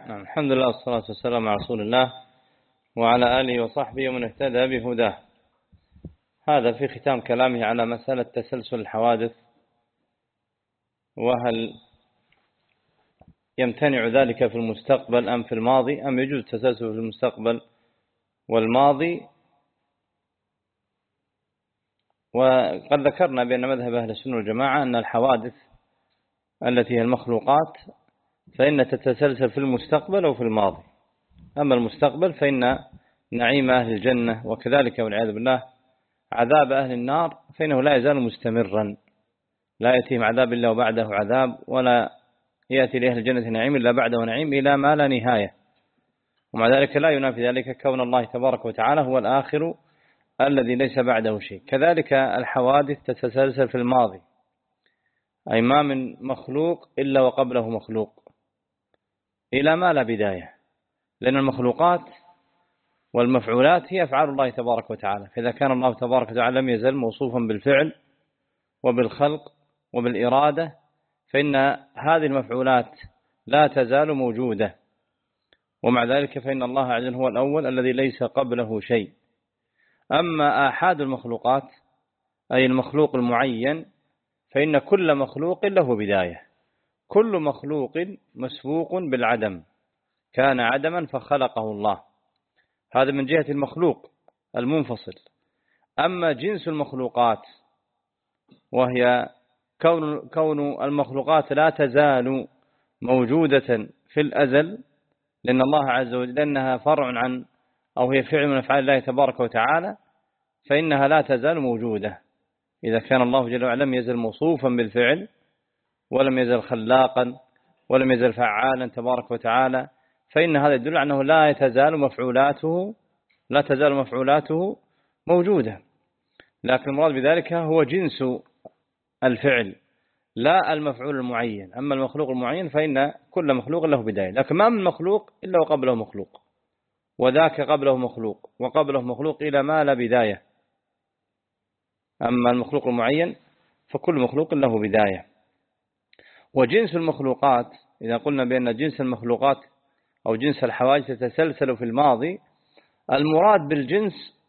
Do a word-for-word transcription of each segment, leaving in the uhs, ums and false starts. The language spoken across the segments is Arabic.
نعم، الحمد لله والصلاة والسلام على رسول الله وعلى آله وصحبه ومن اهتدى بهداه. هذا في ختام كلامه على مسألة تسلسل الحوادث، وهل يمتنع ذلك في المستقبل أم في الماضي، أم يجوز التسلسل في المستقبل والماضي. وقد ذكرنا بأن مذهب أهل السنة والجماعة أن الحوادث التي هي المخلوقات فإن تتسلسل في المستقبل أو في الماضي. أما المستقبل فإن نعيم أهل الجنة وكذلك والعياذ بالله عذاب أهل النار فإنه لا يزال مستمرا، لا يأتيهم عذاب إلا وبعده عذاب، ولا يأتي لأهل الجنة نعيم إلا بعده نعيم إلى ما لا نهاية. ومع ذلك لا ينافي ذلك كون الله تبارك وتعالى هو الآخر الذي ليس بعده شيء. كذلك الحوادث تتسلسل في الماضي، أي ما من مخلوق إلا وقبله مخلوق إلى ما لا بداية، لأن المخلوقات والمفعولات هي أفعال الله تبارك وتعالى. فإذا كان الله تبارك وتعالى لم يزل موصوفا بالفعل وبالخلق وبالإرادة، فإن هذه المفعولات لا تزال موجودة. ومع ذلك فإن الله عز وجل هو الأول الذي ليس قبله شيء. أما آحاد المخلوقات أي المخلوق المعين، فإن كل مخلوق له بداية، كل مخلوق مسبوق بالعدم، كان عدما فخلقه الله. هذا من جهة المخلوق المنفصل. أما جنس المخلوقات وهي كون, كون المخلوقات لا تزال موجودة في الأزل، لأن الله عز وجل أنها فرع عن أو هي فعل من أفعال الله تبارك وتعالى، فإنها لا تزال موجودة. إذا كان الله جل وعلا لم يزل موصوفا بالفعل ولم يزل خلاقا ولم يزل فعالا تبارك وتعالى، فإن هذا يدل أنه لا تزال مفعولاته لا تزال مفعولاته موجودة. لكن المراد بذلك هو جنس الفعل لا المفعول المعين. أما المخلوق المعين فإن كل مخلوق له بداية، لكن ما من مخلوق إلا وقبله مخلوق، وذاك قبله مخلوق وقبله مخلوق إلى ما لا بداية. أما المخلوق المعين فكل مخلوق له بداية. وجنس المخلوقات، إذا قلنا بأن جنس المخلوقات أو جنس الحوادث تتسلسل في الماضي، المراد بالجنس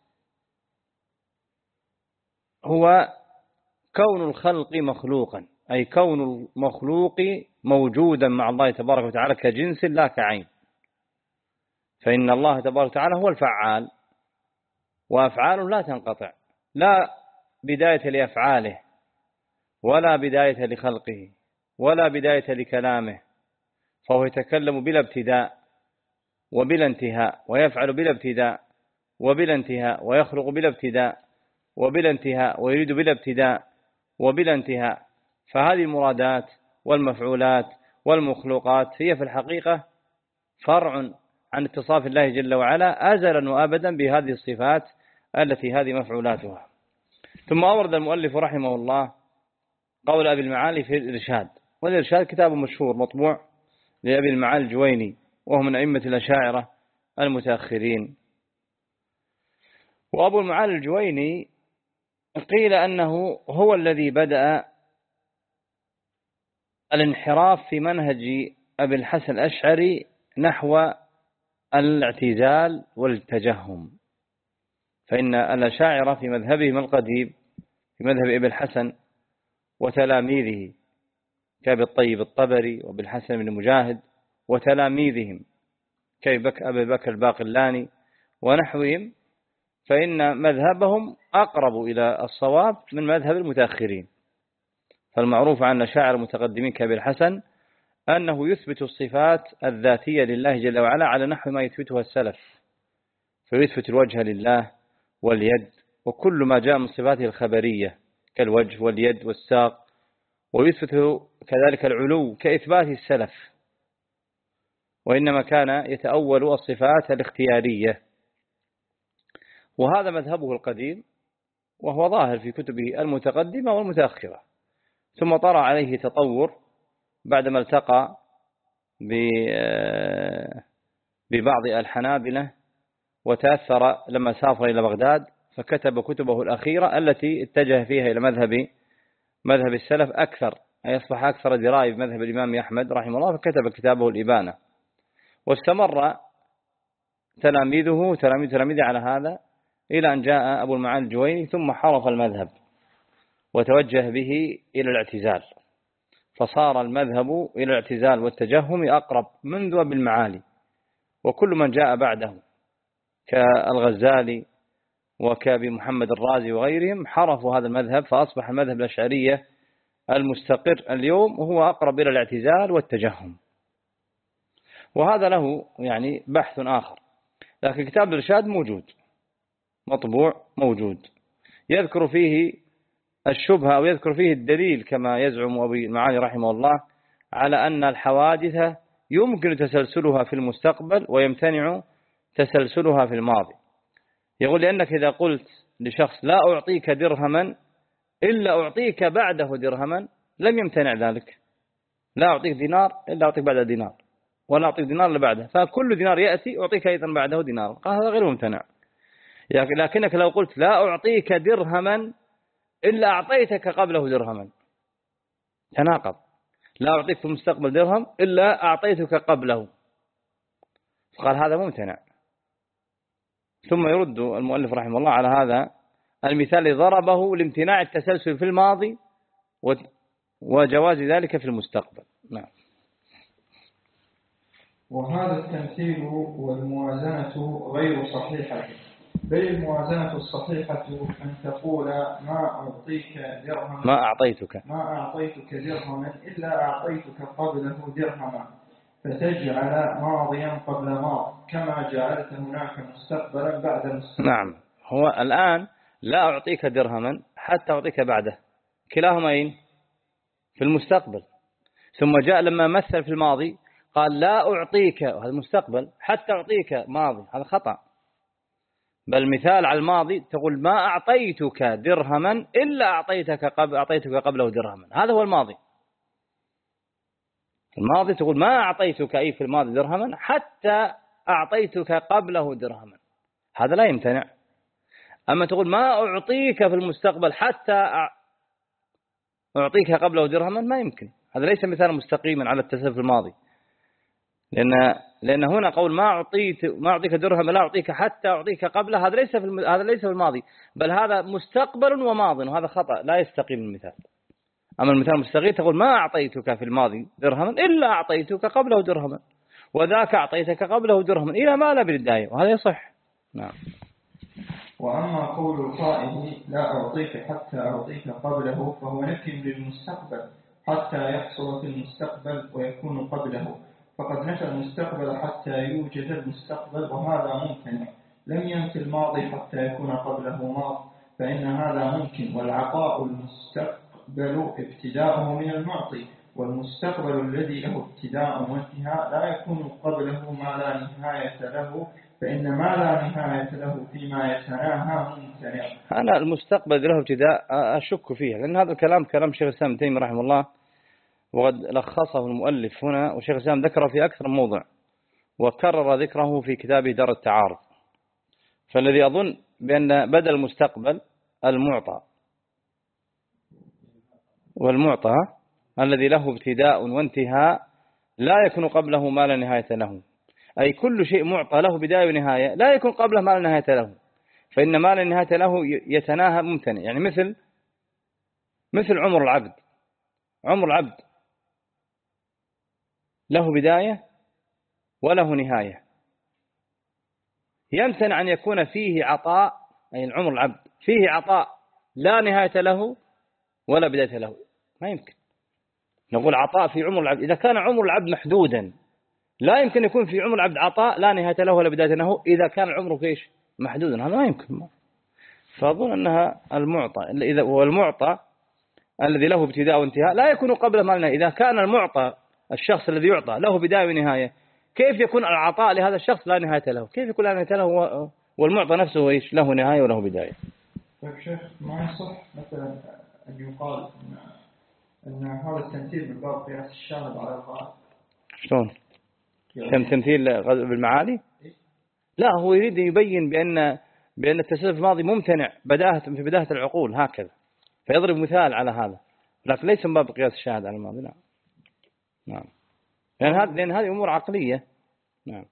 هو كون الخلق مخلوقا، أي كون المخلوق موجودا مع الله تبارك وتعالى كجنس لا كعين. فإن الله تبارك وتعالى هو الفعال، وأفعاله لا تنقطع، لا بداية لأفعاله ولا بداية لخلقه ولا بداية لكلامه، فهو يتكلم بلا ابتداء وبلا انتهاء، ويفعل بلا ابتداء وبلا انتهاء، ويخلق بلا ابتداء وبلا انتهاء، ويريد بلا ابتداء وبلا انتهاء. فهذه المرادات والمفعولات والمخلوقات هي في الحقيقة فرع عن اتصاف الله جل وعلا أزلا وأبدا بهذه الصفات التي هذه مفعولاتها. ثم أورد المؤلف رحمه الله قول أبي المعالي في الإرشاد. والإرشاد كتاب مشهور مطبوع لأبي المعالي الجويني، وهو من أئمة الأشاعرة المتأخرين. وأبو المعالي الجويني قيل أنه هو الذي بدأ الانحراف في منهج أبي الحسن الأشعري نحو الاعتزال والتجهم. فإن الأشاعرة في مذهبهم القديم، في مذهب أبي الحسن وتلاميذه كأبي الطيب الطبري وأبي الحسن بن مجاهد وتلاميذهم كأبي بكر الباقلاني ونحوهم، فإن مذهبهم أقرب إلى الصواب من مذهب المتأخرين. فالمعروف عن الأشاعرة المتقدمين كأبي الحسن أنه يثبت الصفات الذاتية لله جل وعلا على نحو ما يثبتها السلف، فيثبت الوجه لله واليد وكل ما جاء من صفاته الخبرية كالوجه واليد والساق، ويثبت كذلك العلو كإثبات السلف، وإنما كان يتأول الصفات الاختيارية. وهذا مذهبه القديم، وهو ظاهر في كتبه المتقدمة والمتأخرة. ثم طرأ عليه تطور بعدما التقى ببعض الحنابلة وتأثر لما سافر إلى بغداد، فكتب كتبه الأخيرة التي اتجه فيها إلى مذهب مذهب السلف أكثر، أي أصبح أكثر دراية بمذهب الإمام أحمد رحمه الله، فكتب كتابه الإبانة. واستمر تلاميذه تلاميذ تلاميذه على هذا إلى أن جاء أبو المعالي الجويني ثم حرف المذهب وتوجه به إلى الاعتزال، فصار المذهب إلى الاعتزال والتجهم أقرب منذ أبي المعالي، وكل من جاء بعده كالغزالي وكأبي محمد الرازي وغيرهم حرفوا هذا المذهب، فأصبح المذهب الأشعرية المستقر اليوم وهو أقرب إلى الاعتزال والتجهم. وهذا له يعني بحث آخر، لكن كتاب الإرشاد موجود مطبوع موجود، يذكر فيه الشبهة أو يذكر فيه الدليل كما يزعم أبي المعالي رحمه الله على أن الحوادث يمكن تسلسلها في المستقبل ويمتنع تسلسلها في الماضي. يقول لأنك إذا قلت لشخص لا أعطيك درهما إلا أعطيك بعده درهما لم يمتنع ذلك، لا أعطيك دينار إلا أعطيك بعده دينار، ولا أعطيك دينار إلا بعده، فكل دينار يأتي أعطيك أيضا بعده دينار، هذا غير ممتنع. لكنك لو قلت لا أعطيك درهما إلا أعطيتك قبله درهما تناقض، لا أعطيك في المستقبل درهم إلا أعطيتك قبله، فقال هذا ممتنع. ثم يرد المؤلف رحمه الله على هذا المثال الذي ضربه لامتناع التسلسل في الماضي وجواز ذلك في المستقبل. نعم. وهذا التمثيل والموازنة غير صحيحة، بل الموازنة الصحيحة أن تقول ما أعطيك درهما ما أعطيتك ما أعطيتك درهما إلا أعطيتك قبله درهما، فتجعل ماضيا قبل ماض كما جعلت هناك مستقبلا بعد مستقبل. نعم، هو الآن لا أعطيك درهما حتى أعطيك بعده، كلاهما أين؟ في المستقبل. ثم جاء لما مثل في الماضي قال لا أعطيك، هذا المستقبل، حتى أعطيك ماضي، هذا خطأ. بل مثال على الماضي تقول ما أعطيتك درهما إلا أعطيتك قبل أعطيتك قبله درهما، هذا هو الماضي. الماضي تقول ما أعطيتك أي في الماضي درهما حتى أعطيتك قبله درهما، هذا لا يمتنع. أما تقول ما أعطيك في المستقبل حتى أعطيك قبله درهما، ما يمكن، هذا ليس مثالا مستقيما على التسلسل في الماضي، لأن لأن هنا قول ما أعطيت ما أعطيك درهم لا أعطيك حتى أعطيك قبله، هذا ليس في الم... هذا ليس في الماضي، بل هذا مستقبل وماض، وهذا خطأ لا يستقيم المثال. أما المثال المستقيم تقول ما أعطيتك في الماضي درهما إلا أعطيتك قبله درهما، وذاك أعطيتك قبله درهما إلى ما لا بالداية، وهذا يصح. نعم. وأما قول القائل لا أعطيك حتى أعطيك قبله فهو نفي للمستقبل حتى يحصل في المستقبل ويكون قبله، فقد نفى المستقبل حتى يوجد المستقبل، وهذا ممكن. لم ينفي الماضي حتى يكون قبله ماض، فإن هذا ممكن. والعطاء المستقبل ابتداؤه من المعطي، والمستقبل الذي له ابتداء وانتهاء لا يكون قبله ما لا نهاية له، فإن ما لا نهاية له فيما يتناهى ممتنع. أنا المستقبل له ابتداء أشك فيه، لأن هذا الكلام كلام شيخ الإسلام ابن تيمية رحمه الله، وقد لخصه المؤلف هنا، وشيخ الإسلام ذكره في أكثر من موضع وكرر ذكره في كتابه دار التعارض. فالذي أظن بأن بدل المستقبل المعطى، والمعطى الذي له ابتداء وانتهاء لا يكون قبله ما لا نهاية له، أي كل شيء معطى له بداية ونهاية لا يكون قبله ما لا نهاية له، فإن ما لا نهاية له يتناهى ممتنع. يعني مثل مثل عمر العبد، عمر العبد له بداية وله نهاية، يمتنع أن يكون فيه عطاء، أي عمر العبد فيه عطاء لا نهاية له ولا بداية له، ما يمكن نقول عطاء في عمر العبد. إذا كان عمر العبد محدودا لا يمكن يكون في عمر العبد عطاء لا نهاية له ولا بداية له إذا كان العمر كيش محدودا، هذا ما يمكن. فأظن أنها المعطى، إذا هو المعطى الذي له ابتداء وانتهاء لا يكون قبل ما لنا. إذا كان المعطى الشخص الذي يعطى له بداية ونهاية، كيف يكون العطاء لهذا الشخص لا نهاية له؟ كيف يكون لا نهاية له والمعطى نفسه إيش له نهاية وله بداية؟ طيب شيخ، ما يصح مثلا أن يقال أن, أن هذا التمثيل من باب قياس الشاهد على الغائب؟ شلون؟ كم تمثيل بالمعالي؟ لا، هو يريد يبين بأن بأن التسلسل الماضي ممتنع بداهة في بداهة العقول هكذا، فيضرب مثال على هذا، لكن ليس من باب قياس الشاهد على الماضي. لا. نعم. لأن هذه لأن هذه أمور عقلية، نعم.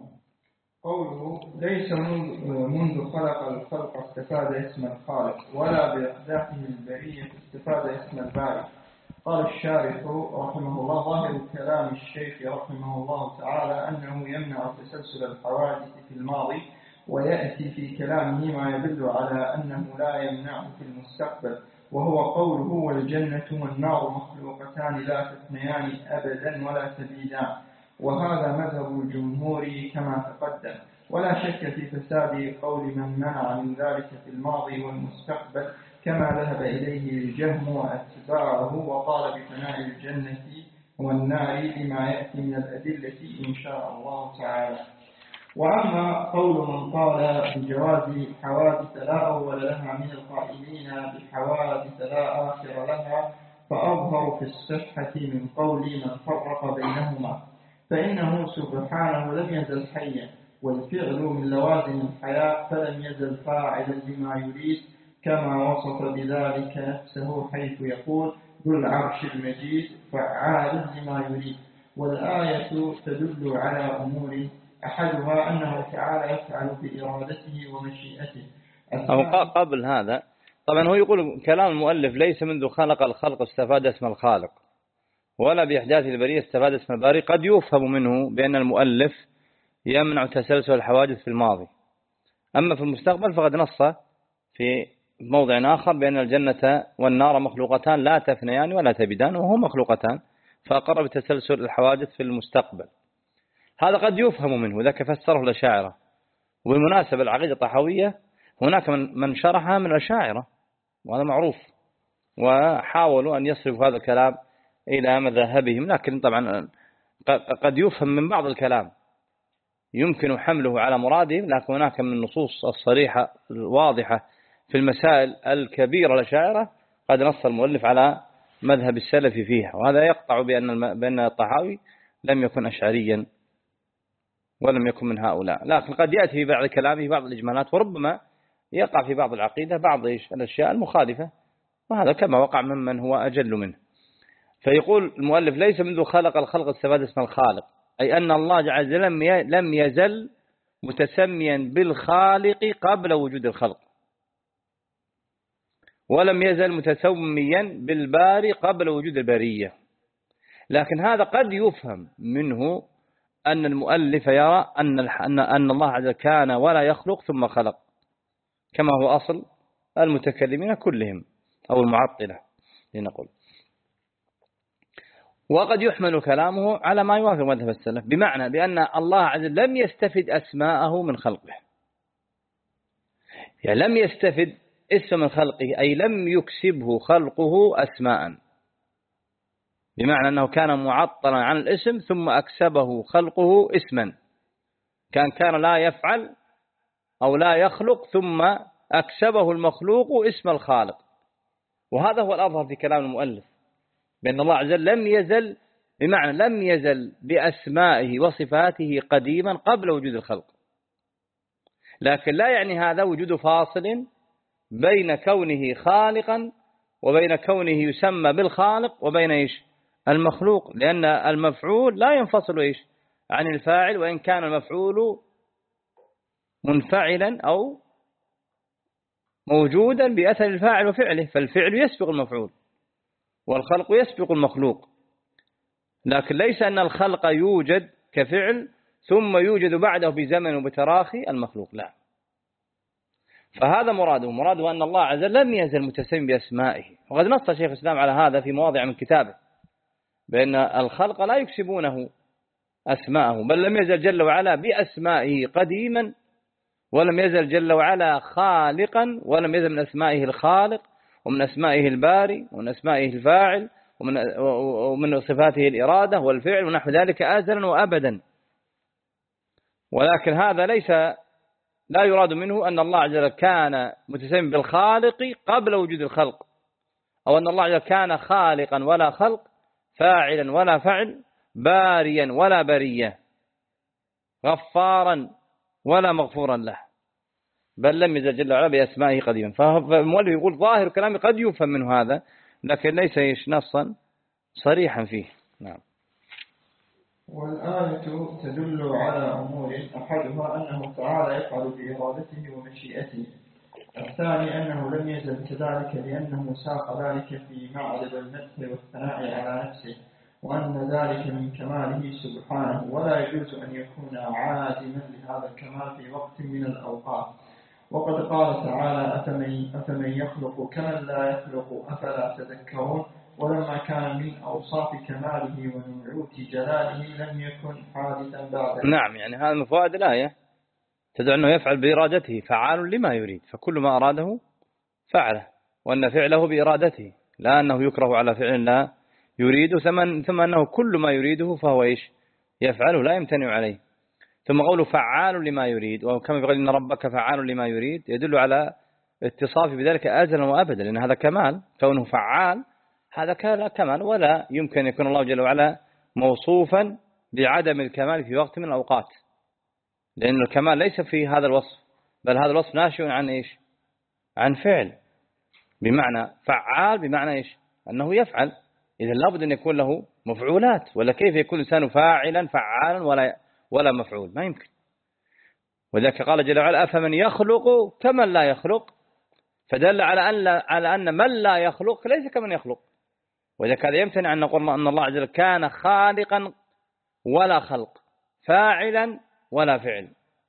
قوله ليس منذ خلق الخلق استفاد اسم الخالق ولا بإحداثه البرية استفاد اسم الباري. قال الشارح رحمه الله ظاهر كلام الشيخ رحمه الله تعالى أنه يمنع تسلسل الحوادث في الماضي، ويأتي في كلامه ما يدل على أنه لا يمنعه في المستقبل، وهو قوله والجنة والنار مخلوقتان لا تفنيان أبدا ولا تبيدان، وهذا مذهب الجمهور كما تقدم. ولا شك في فساد قول من منع من ذلك في الماضي والمستقبل كما ذهب إليه الجهم وأتباعه، وقال بفناء الجنة والنار بما يأتي من الأدلة إن شاء الله تعالى. وأما قول من قال بجواز حوادث لا أول لها من القائلين بحوادث لا آخر لها فأظهر في الصحة من قول من فرق بينهما، فإنه سبحانه لم يزل حيا، والفعل من لوازم الحياة فلم يزل فاعلا لما يريد، كما وصف بذلك نفسه حيث يقول ذو العرش المجيد فعال لما يريد. والآية تدل على أمور أحدها أنه تعالى يفعل بإرادته ومشيئته. أو قبل هذا طبعا هو يقول كلام المؤلف ليس منذ خلق الخلق استفاد اسم الخالق ولا بإحداث البرية استفاد اسم الباري، قد يفهم منه بأن المؤلف يمنع تسلسل الحوادث في الماضي. أما في المستقبل فقد نص في موضع آخر بأن الجنة والنار مخلوقتان لا تفنيان ولا تبيدان، وهو مخلوقتان، فأقر بتسلسل الحوادث في المستقبل. هذا قد يفهم منه ذاك فسره الأشاعرة. وبالمناسبة العقيدة الطحاوية هناك من من شرحها من الأشاعرة، وهذا معروف، وحاولوا أن يصرفوا هذا الكلام إلى مذهبهم، لكن طبعا قد يفهم من بعض الكلام يمكن حمله على مرادهم، لكن هناك من النصوص الصريحة الواضحة في المسائل الكبيرة الأشاعرة قد نص المؤلف على مذهب السلف فيها، وهذا يقطع بأن بأن الطحاوي لم يكن أشعريا ولم يكن من هؤلاء، لكن قد يأتي في بعض كلامه بعض الإجمالات، وربما يقع في بعض العقيدة بعض الأشياء المخالفة، وهذا كما وقع ممن هو أجل منه. فيقول المؤلف ليس منذ خلق الخلق استفاد اسم الخالق، أي أن الله جل لم يزل متسميا بالخالق قبل وجود الخلق، ولم يزل متسميا بالباري قبل وجود البرية. لكن هذا قد يفهم منه أن المؤلف يرى أن أن الله عز وجل كان ولا يخلق ثم خلق، كما هو أصل المتكلمين كلهم أو المعطلة لنقول. وقد يحمل كلامه على ما يوافق مذهب السلف، بمعنى بأن الله عز وجل لم يستفد أسماءه من خلقه، يعني لم يستفد اسم من خلقه، أي لم يكسبه خلقه أسماء، بمعنى أنه كان معطلا عن الاسم ثم أكسبه خلقه اسما، كان كان لا يفعل أو لا يخلق ثم أكسبه المخلوق اسم الخالق. وهذا هو الأظهر في كلام المؤلف، بأن الله عز وجل لم يزل، بمعنى لم يزل بأسمائه وصفاته قديما قبل وجود الخلق، لكن لا يعني هذا وجود فاصل بين كونه خالقا وبين كونه يسمى بالخالق وبين إيش المخلوق، لأن المفعول لا ينفصل إيش عن الفاعل، وإن كان المفعول منفعلا أو موجودا بأثر الفاعل وفعله، فالفعل يسبق المفعول والخلق يسبق المخلوق، لكن ليس أن الخلق يوجد كفعل ثم يوجد بعده بزمن وبتراخي المخلوق، لا. فهذا مراده مراده أن الله عز وجل لم يزل متسم بأسمائه، وقد نص شيخ الإسلام على هذا في مواضع من كتابه، بأن الخلق لا يكسبونه أسماءه، بل لم يزل جل وعلا بأسمائه قديما، ولم يزل جل وعلا خالقا، ولم يزل من أسمائه الخالق ومن أسمائه الباري ومن أسمائه الفاعل ومن ومن صفاته الإرادة والفعل ونحو ذلك أزلا وأبدا. ولكن هذا ليس لا يراد منه أن الله عز وجل كان متسم بالخالق قبل وجود الخلق، أو أن الله عز وجل كان خالقا ولا خلق، فاعلا ولا فعل، باريا ولا برية، غفارا ولا مغفورا له، بل لم يزل جل وعلا بأسمائه قديما. فالمؤلف يقول ظاهر كلامي قد يفهم منه هذا، لكن ليس نصا صريحا فيه. نعم. والآية تدل على أمور، أحدها أنه تعالى يفعل بإرادته ومشيئته، الثاني أنه لم يزل كذلك لأنه ساق ذلك في معرض المدح والثناء على نفسه، وأن ذلك من كماله سبحانه، ولا يجوز أن يكون عادما لهذا الكمال في وقت من الأوقات. وقد قال تعالى أفمن, أفمن يخلق كمن لا يخلق أفلا تذكرون، ولما كان من أوصاف كماله ونعوت جلاله لم يكن حادثا بعده. نعم، يعني هذا من فوائد الآية تدعو أنه يفعل بإرادته، فعال لما يريد، فكل ما أراده فعله، وأن فعله بإرادته، لا أنه يكره على فعل لا يريد، ثم, ثم أنه كل ما يريده فهو إيش يفعله لا يمتنع عليه. ثم قوله فعال لما يريد، وكما يقول إن ربك فعال لما يريد، يدل على اتصاف بذلك أزلا وأبدا، لأن هذا كمال، كونه فعال هذا كمال، ولا يمكن يكون الله جل وعلا موصوفا بعدم الكمال في وقت من الأوقات، لأن الكمال ليس في هذا الوصف، بل هذا الوصف ناشئ عن إيش؟ عن فعل، بمعنى فعال بمعنى إيش؟ أنه يفعل، إذا لابد أن يكون له مفعولات، ولا كيف يكون الإنسان فاعلا فعالا ولا ولا مفعول؟ ما يمكن. وذلك قال جل وعلا أفمن يخلق كمن لا يخلق، فدل على أن على أن من لا يخلق ليس كمن يخلق، وذلك هذا يمتنع أن نقول أن الله عز وجل كان خالقا ولا خلق، فاعلا ولا فعل،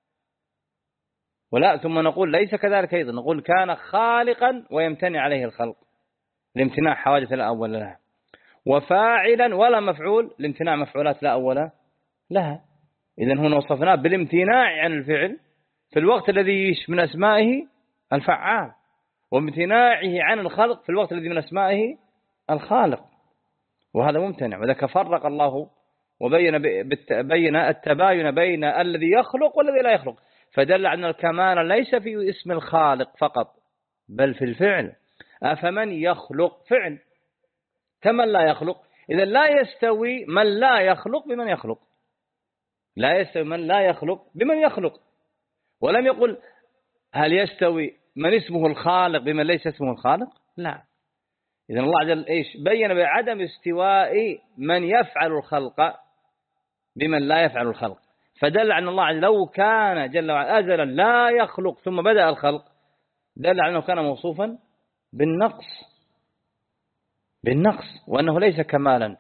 ولا ثم نقول ليس كذلك أيضا، نقول كان خالقا ويمتنع عليه الخلق لامتناع حوادث لا أول لها، وفاعلا ولا مفعول لامتناع مفعولات لا أول لها. إذن هنا وصفناه بالامتناع عن الفعل في الوقت الذي من أسمائه الفعال، وامتناعه عن الخلق في الوقت الذي من أسمائه الخالق، وهذا ممتنع. وذلك فرق الله وبين بين التباين بين الذي يخلق والذي لا يخلق، فدل على أن الكمال ليس في اسم الخالق فقط بل في الفعل. أفمن يخلق فعل كمن لا يخلق، إذا لا يستوي من لا يخلق بمن يخلق، لا يستوي من لا يخلق بمن يخلق. ولم يقل هل يستوي من اسمه الخالق بمن ليس اسمه الخالق، لا. إذا الله عز وجل إيش بين بعدم استواء من يفعل الخلق بمن لا يفعل الخلق، فدل على أن الله عز وجل لو كان جل وعلا أزلا لا يخلق ثم بدأ الخلق دل على أنه كان موصوفا بالنقص بالنقص وأنه ليس كمالا،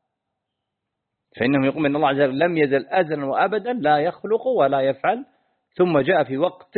فإنه يقول أن الله عز وجل لم يزل أزلا وأبدا لا يخلق ولا يفعل، ثم جاء في وقت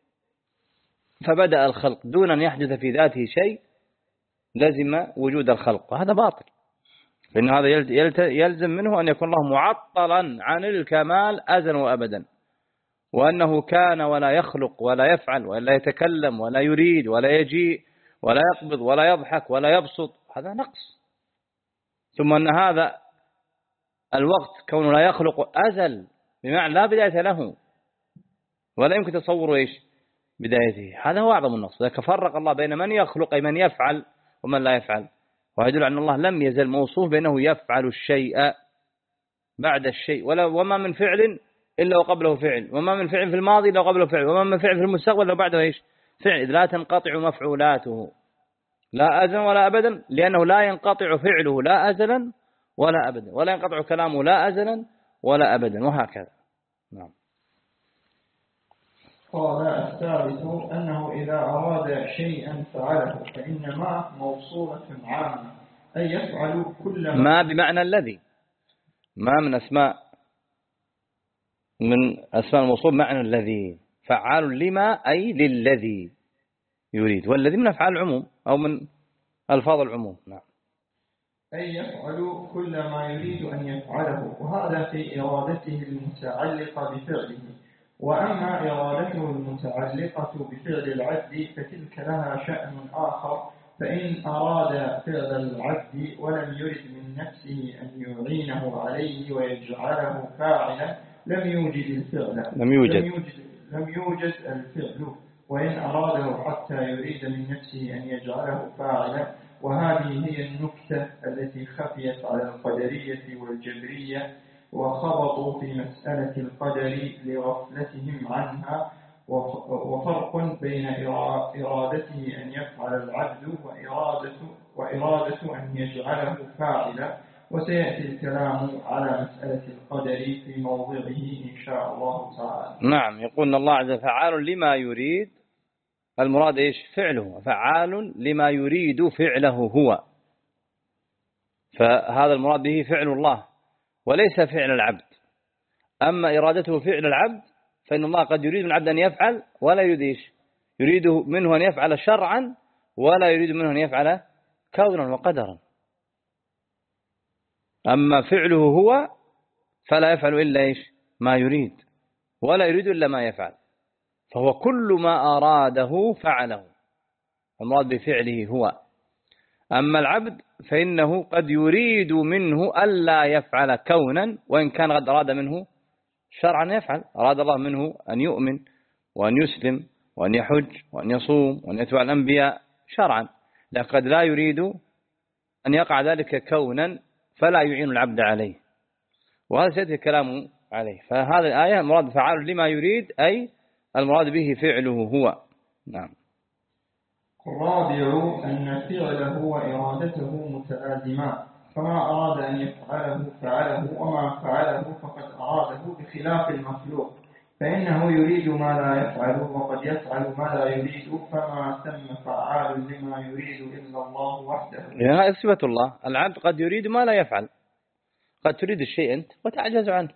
فبدأ الخلق دون أن يحدث في ذاته شيء لازم وجود الخلق، وهذا باطل، فإن هذا يلزم منه أن يكون الله معطلا عن الكمال أزلا وأبدا، وأنه كان ولا يخلق ولا يفعل ولا يتكلم ولا يريد ولا يجيء ولا يقبض ولا يضحك ولا يبسط، هذا نقص. ثم أن هذا الوقت كونه لا يخلق أزل بمعنى لا بداية له ولا يمكن تصور إيش بدايته، هذا هو أعظم النقص. ذلك فرق الله بين من يخلق أي من يفعل ومن لا يفعل، ويدل على أن الله لم يزل موصوف بأنه يفعل الشيء بعد الشيء، ولا وما من فعل إلا وقبله فعل، وما من فعل في الماضي إلا وقبله فعل، وما من فعل في المستقبل إلا بعده إيش فعل، إذ لا تنقطع مفعولاته لا أزلا ولا أبدا، لأنه لا ينقطع فعله لا أزلا ولا أبدا، ولا ينقطع كلامه لا أزلا ولا أبدا، وهكذا. نعم. قال الثالث أنه إذا أراد شيئا فعله، فإن ما موصولة عامة أي يفعل كل ما بمعنى الذي، ما من أسماء من أسماء الموصول معنى الذي، فعال لما أي للذي يريد، والذي من أفعال العموم أو من ألفاظ العموم. نعم. أي يفعل كل ما يريد أن يفعله، وهذا في إرادته المتعلقة بفعله. وأما إرادته المتعلقة بفعل العبد فتلك لها شأن آخر، فإن أراد فعل العبد ولم يرد من نفسه أن يعينه عليه ويجعله فاعلا لم يوجد الفعل لم يوجد لم يوجد, لم يوجد الفعل، وإن أراده حتى يريد من نفسه أن يجعله فاعلا. وهذه هي النكتة التي خفيت على القدرية والجبرية وخبطوا في مسألة القدر لغفلتهم عنها، وفرق بين إرادته أن يفعل العبد وإرادة, وإرادة أن يجعله فاعلا. وسيأتي الكلام على مسألة القدر في موضعه إن شاء الله تعالى. نعم، يقول الله عز وجل فعال لما يريد، المراد إيش؟ فعله، فعال لما يريد فعله هو، فهذا المراد به فعل الله وليس فعل العبد. أما إرادته فعل العبد فإن الله قد يريد من العبد أن يفعل ولا يريد إيش؟ يريد منه أن يفعل شرعا ولا يريد منه أن يفعل كونا وقدرا. أما فعله هو فلا يفعل إلا إيش؟ ما يريد، ولا يريد إلا ما يفعل، فهو كل ما أراده فعله، المراد بفعله هو. أما العبد فإنه قد يريد منه ألا يفعل كونا وإن كان قد أراد منه شرعا يفعل. أراد الله منه أن يؤمن وأن يسلم وأن يحج وأن يصوم وأن يتبع الأنبياء شرعا، لكن قد لا يريد أن يقع ذلك كونا فلا يعين العبد عليه، وهذا سيأتي الكلام عليه. فهذه الآية مراد فعال لما يريد، أي المراد به فعله هو. نعم. الرابع أن فعله وإرادته متلازمان، فما أراد أن يفعله فعله، وما فعله فقد أراده، بخلاف المخلوق فإنه يريد ما لا يفعل وقد يفعل ما لا يريد، فما ثم فعال لما يريد إلا الله وحده. هذا صفة الله، العبد قد يريد ما لا يفعل، قد تريد الشيء أنت وتعجز عنه،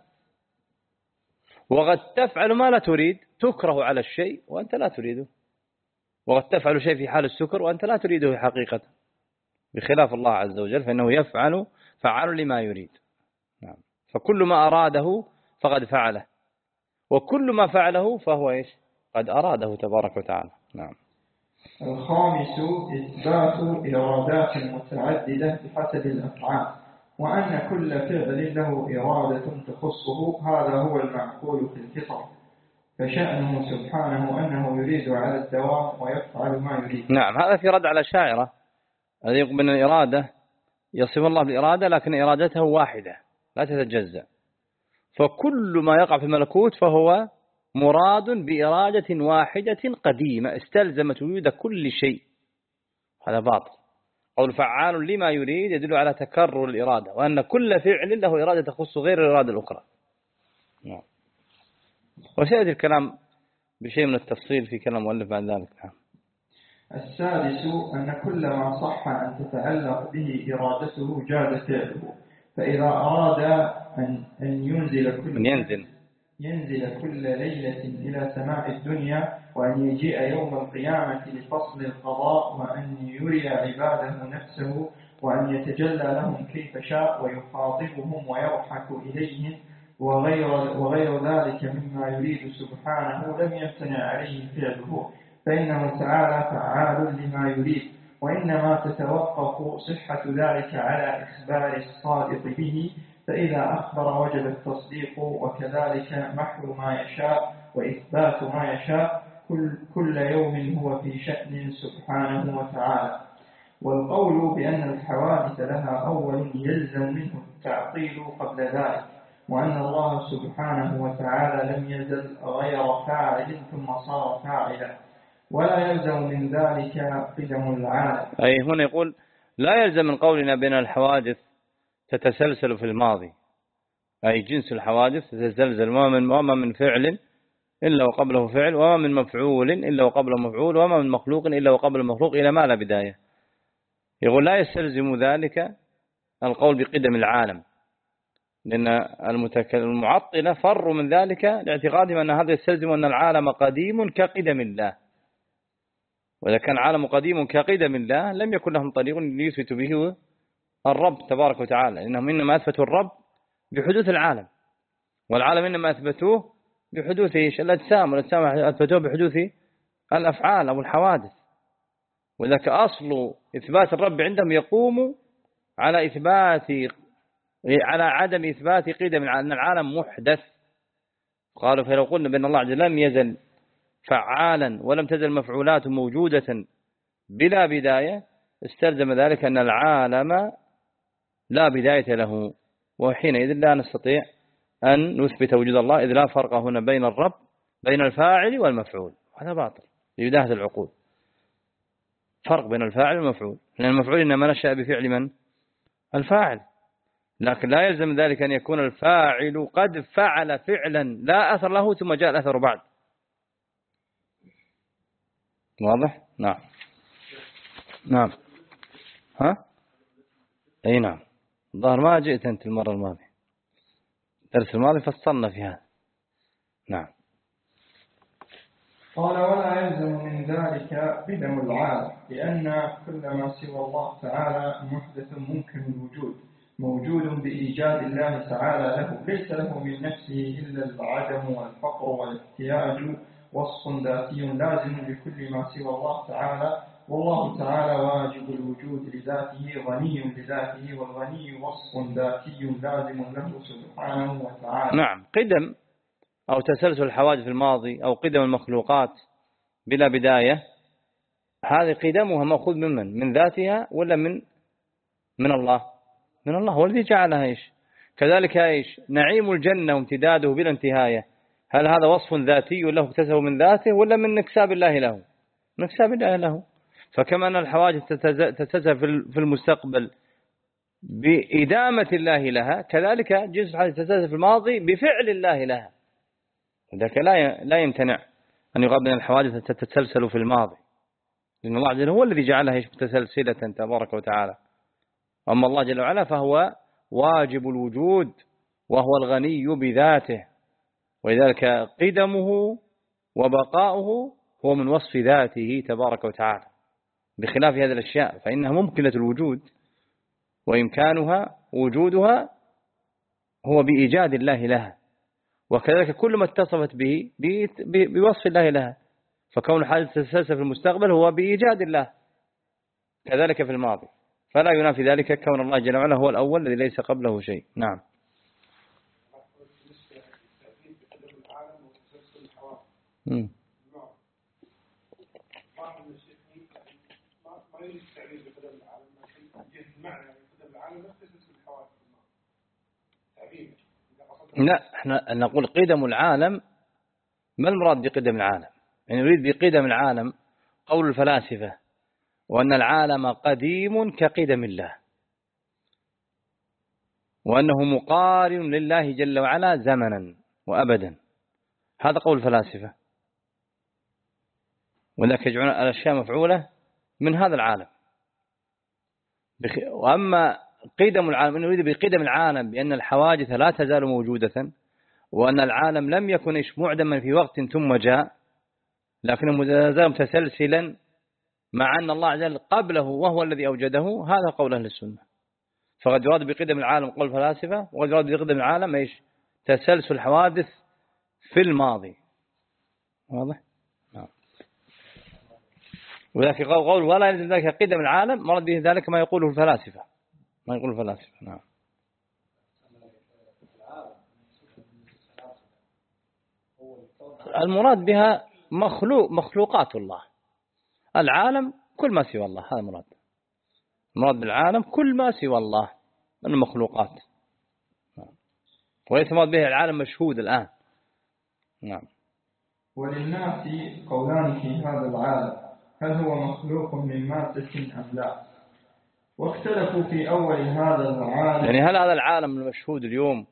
وقد تفعل ما لا تريد، تكره على الشيء وأنت لا تريده، وقد تفعل شيء في حال السكر وأنت لا تريده حقيقة، بخلاف الله عز وجل فإنه يفعل فعل لما يريد. نعم. فكل ما أراده فقد فعله، وكل ما فعله فهو إيش؟ قد أراده تبارك وتعالى. نعم. الخامس إثبات إرادات متعددة بحسب الأفعال، وأن كل فعل له إرادة تخصه، هذا هو المعقول في الفطر، فشأنه سبحانه أنه يريد على الدوام ويفعل ما يريد. نعم، هذا في رد على شاعرة الذي يقول من الإرادة يصف الله بالإرادة لكن إرادته واحدة لا تتجزأ، فكل ما يقع في الملكوت فهو مراد بإرادة واحدة قديمة استلزمت وجود كل شيء، هذا باطل. قول فعال لما يريد يدل على تكرر الإرادة، وأن كل فعل له إرادة تخص غير الإرادة الأخرى. نعم. وسيأتي الكلام بشيء من التفصيل في كلام مؤلف بعد ذلك. السادس أن كل ما صح أن تتعلق به إرادته جاز فعله، فإذا أراد أن أن ينزل كل ينزل ينزل كل ليلة إلى سماء الدنيا، وأن يجيء يوم القيامة لفصل القضاء، وأن يري عباده نفسه، وأن يتجلى لهم كيف شاء ويخاطبهم ويضحك إليهم وغير, وغير ذلك مما يريد سبحانه لم يمتنع عليه فعله، فإنه تعالى فعال لما يريد، وإنما تتوقف صحة ذلك على إخبار الصادق به، فإذا أخبر وجب التصديق، وكذلك محو ما يشاء وإثبات ما يشاء، كل, كل يوم هو في شأن سبحانه وتعالى. والقول بأن الحوادث لها أول يلزم منه التعطيل قبل ذلك، وأن الله سبحانه وتعالى لم يزل غير فاعل ثم صار فاعلا، ولا يلزم من ذلك قدم العالم. أي هنا يقول لا يلزم من قولنا بأن الحوادث تتسلسل في الماضي، أي جنس الحوادث تتسلسل، وما من فعل إلا وقبله فعل، وما من مفعول إلا وقبله مفعول، وما من مخلوق إلا وقبله مخلوق، إلى ما لا بداية. يقول لا يستلزم ذلك القول بقدم العالم، لأن المعطلة فروا من ذلك لاعتقادهم أن هذا يستلزم أن العالم قديم كقدم الله، وإذا كان العالم قديم كقدم الله لم يكن لهم طريق ليثبتوا به الرب تبارك وتعالى، إنهم إنما أثبتوا الرب بحدوث العالم، والعالم إنما أثبتوه بحدوث إيش؟ الأجسام، والأجسام أثبتوه بحدوث الأفعال أو الحوادث. وذلك أصل إثبات الرب عندهم يقوم على إثبات على عدم إثبات قدم أن العالم محدث. قالوا فلو قلنا بأن الله عز وجل لم يزل فعالا ولم تزل مفعولات موجودة بلا بداية، استلزم ذلك أن العالم لا بداية له، وحينئذ لا نستطيع أن نثبت وجود الله، إذ لا فرق هنا بين الرب بين الفاعل والمفعول، هذا باطل لبداية العقول. فرق بين الفاعل والمفعول، لأن المفعول إنما نشأ بفعل من؟ الفاعل، لكن لا يلزم ذلك أن يكون الفاعل قد فعل فعلا لا أثر له ثم جاء الأثر بعد. واضح؟ نعم نعم. ها؟ أي نعم. الظاهر ما جئت أنت المرة الماضية، درس الماضي فصلنا في هذا. نعم. قال ولا يلزم من ذلك قدم العالم، لأن كل ما سوى الله تعالى محدث ممكن الوجود موجود بإيجاد الله تعالى له، ليس له من نفسه إلا العدم والفقر والاحتياج، وصف ذاتي لازم لكل ما سوى الله تعالى، والله تعالى واجب الوجود لذاته غني لذاته، والغني وصف ذاتي لازم له سبحانه وتعالى. نعم. قدم أو تسلسل الحوادث في الماضي أو قدم المخلوقات بلا بداية، هذه قدمها مأخوذ من من؟ من ذاتها ولا من من الله؟ من الله هو الذي جعلها. إيش كذلك إيش نعيم الجنة وامتداده بلا انتهاية، هل هذا وصف ذاتي له اكتسبه من ذاته ولا من اكتساب الله له؟ من اكتساب الله له. فكما أن الحوادث تتسلسل في المستقبل بإدامة الله لها، كذلك جنس الحوادث تتسلسل في الماضي بفعل الله لها. ذلك لا لا يمتنع أن يقال أن الحوادث تتسلسل في الماضي، لأن الله جل هو الذي جعلها متسلسلة تبارك وتعالى. أما الله جل وعلا فهو واجب الوجود وهو الغني بذاته، ولذلك قدمه وبقاؤه هو من وصف ذاته تبارك وتعالى، بخلاف هذه الأشياء فإنها ممكنة الوجود وإمكانها وجودها هو بإيجاد الله لها، وكذلك كل ما اتصفت به بوصف الله لها. فكون الحادث تتسلسل في المستقبل هو بإيجاد الله، كذلك في الماضي، فلا ينافي ذلك كون الله جل وعلا هو الأول الذي ليس قبله شيء. نعم. مم. لا، احنا نقول قدم العالم. ما المراد بقدم العالم؟ يعني نريد بقدم العالم قول الفلاسفة وأن العالم قديم كقدم الله، وأنه مقارن لله جل وعلا زمنا وأبدا. هذا قول الفلاسفة، وذلك يجعلون الأشياء مفعولة من هذا العالم. وأما قدم العالم نريد بقدم العالم بأن الحوادث لا تزال موجودة، وأن العالم لم يكن إيش معدما في وقت ثم جاء، لكنه مازال متسلسلا مع أن الله عز وجل قبله وهو الذي أوجده. هذا قول أهل السنة. فقد يراد بقدم العالم قول الفلاسفة، وقد يراد بقدم العالم إيش تسلسل الحوادث في الماضي. واضح؟ نعم. وذلك قول ولا يلزم ذلك قدم العالم مراد به ذلك ما يقوله الفلاسفة، ما يقول الفلاسفة. نعم. المراد بها مخلوق مخلوقات الله، العالم كل ما سوى الله، هذا مراد. المراد بالعالم كل ما سوى الله من المخلوقات، وليس مراد به العالم مشهود الآن. نعم. وللناس قولان في هذا العالم، هل هو مخلوق من مادة أم لا؟ واختلفوا في أول هذا العالم، يعني هل هذا العالم المشهود اليوم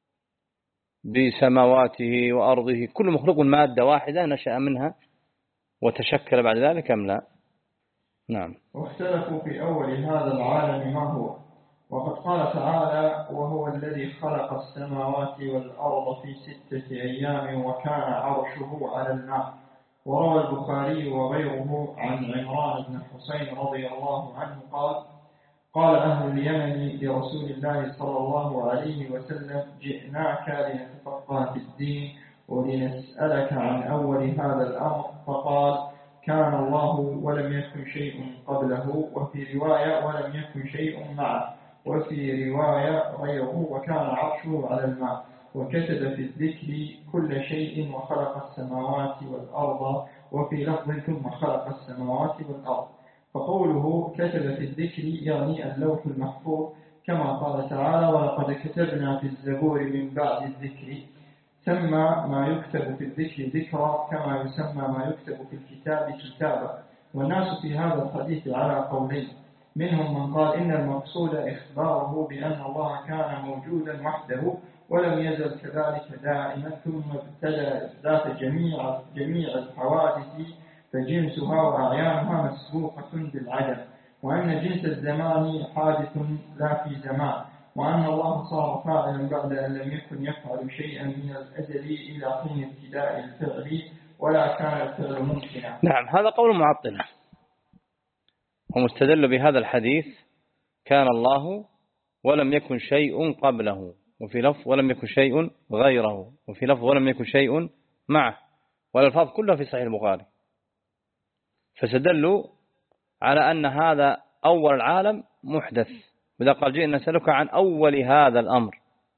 بسماواته وأرضه كل مخلوق مادة واحدة نشأ منها وتشكل بعد ذلك أم لا؟ نعم. واختلفوا في أول هذا العالم ما هو، وقد قال تعالى وهو الذي خلق السماوات والأرض في ستة أيام وكان عرشه على الماء. وروى البخاري وغيره عن عمران بن حسين رضي الله عنه قال قال أهل اليمن لرسول الله صلى الله عليه وسلم جئناك لنتفقه في الدين ولنسألك عن أول هذا الأمر، فقال كان الله ولم يكن شيء قبله، وفي رواية ولم يكن شيء معه، وفي رواية غيره وكان عرشه على الماء، وكتب في الذكر كل شيء وخلق السماوات والأرض، وفي لفظ ثم خلق السماوات والأرض. فقوله كتب في الذكر يعني اللوح المحفوظ، كما قال تعالى ولقد كتبنا في الزبور من بعد الذكر. سمى ما يكتب في الذكر ذكرا كما يسمى ما يكتب في الكتاب كتابا. والناس في هذا الحديث على قولين، منهم من قال إن المقصود إخباره بأن الله كان موجودا وحده ولم يزل كذلك دائما، ثم ابتدى إثبات جميع جميع الحوادث فجنسها وأعيانها مسبوقة بالعدم، وأن جنس الزمان حادث لا في زمان، وأن الله صار فاعلا بعد أن لم يكن يفعل شيئا من الأزل إلى حين ابتداء الفعل ولا كان الفعل ممكنا. نعم، هذا قول معطلة، ومستدل بهذا الحديث كان الله ولم يكن شيء قبله، وفي لفظ ولم يكن شيء غيره، وفي لفظ ولم يكن شيء معه، والألفاظ كلها في صحيح البخاري. فسدلوا على أن هذا أول العالم محدث، وإذا قال جئنا نسألك عن أول هذا الأمر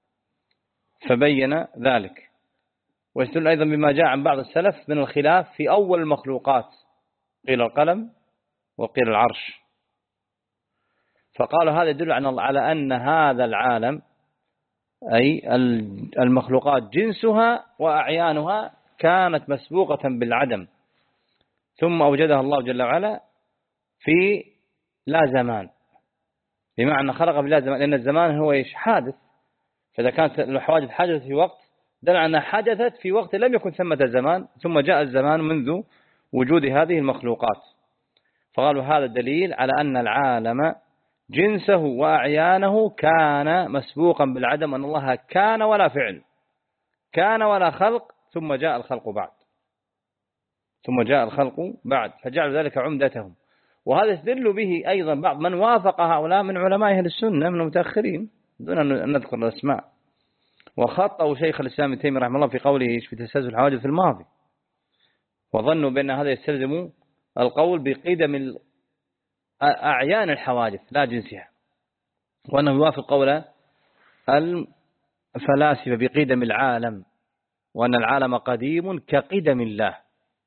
فبين ذلك. ويستدل أيضا بما جاء عن بعض السلف من الخلاف في أول المخلوقات، قيل القلم وقيل العرش، فقالوا هذا يدل على أن هذا العالم أي المخلوقات جنسها وأعيانها كانت مسبوقة بالعدم، ثم أوجدها الله جل وعلا في لا زمان، بمعنى خلق بلا زمان، لأن الزمان هو إيش؟ حادث. فإذا كانت الحوادث حدثت في وقت دل أنها حدثت في وقت لم يكن ثمة زمان، ثم جاء الزمان منذ وجود هذه المخلوقات. فقالوا هذا دليل على أن العالم جنسه وأعيانه كان مسبوقا بالعدم، أن الله كان ولا فعل، كان ولا خلق، ثم جاء الخلق بعد ثم جاء الخلق بعد فجعلوا ذلك عمدتهم. وهذا يستدل به أيضا بعض من وافق هؤلاء من علماء أهل السنة من المتأخرين دون أن نذكر الأسماء، وخطأوا شيخ الإسلام ابن تيمية رحمه الله في قوله في تسلسل الحوادث في الماضي، وظنوا بأن هذا يستلزم القول بقدم أعيان الحوادث لا جنسها، وأنه يوافق قول الفلاسفة بقدم العالم، وأن العالم قديم كقدم الله،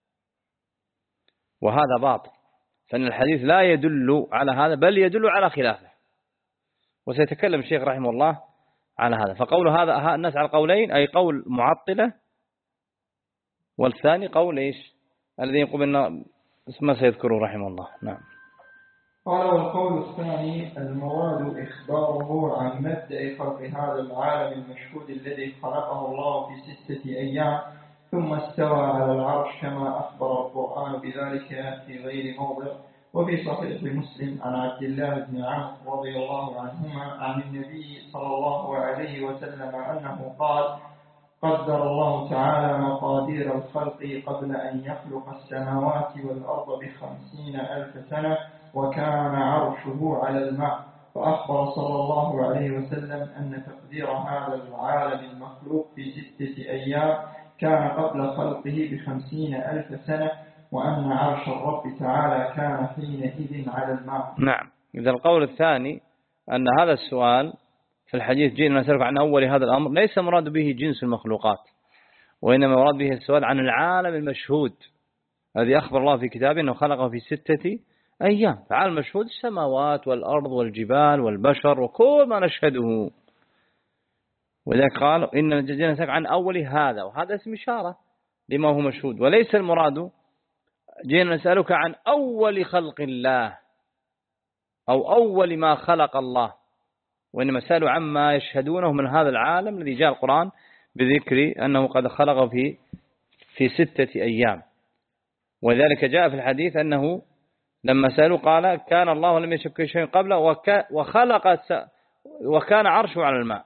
وهذا باطل، فإن الحديث لا يدل على هذا بل يدل على خلافه، وسيتكلم الشيخ رحمه الله على هذا. فقول هذا الناس على قولين، أي قول معطلة، والثاني قول إيش الذي يقول أنه ما سيذكره رحمه الله. نعم. قال والقول الثاني المراد إخباره عن مبدأ خلق هذا العالم المشهود الذي خلقه الله في ستة أيام ثم استوى على العرش كما أخبر القرآن بذلك في غير موضع. وفي صحيح مسلم عن عبد الله بن عمرو رضي الله عنهما عن النبي صلى الله عليه وسلم أنه قال قدر الله تعالى مقادير الخلق قبل أن يخلق السماوات والأرض بخمسين ألف سنة وكان عرشه على الماء، فأخبر صلى الله عليه وسلم أن تقدير هذا العالم المخلوق في ستة أيام كان قبل خلقه بخمسين ألف سنة، وأن عرش الرب تعالى كان حينئذ على الماء. نعم. إذا القول الثاني أن هذا السؤال في الحديث جئنا نسألك عن أول هذا الأمر ليس مراد به جنس المخلوقات، وإنما مراد به السؤال عن العالم المشهود الذي أخبر الله في كتابه أنه خلقه في ستة أيام. فعالم المشهود السماوات والأرض والجبال والبشر وكل ما نشهده، وذلك قالوا إن جئنا نسألك عن أول هذا، وهذا اسم إشارة لما هو مشهود، وليس المراد جئنا نسألك عن أول خلق الله أو أول ما خلق الله، وإنما سألوا عما يشهدونه من هذا العالم الذي جاء القرآن بذكر أنه قد خلقه في في ستة أيام. وذلك جاء في الحديث أنه لما سألوا قال كان الله ولم يشك شيء قبله وخلق وكان عرشه على الماء،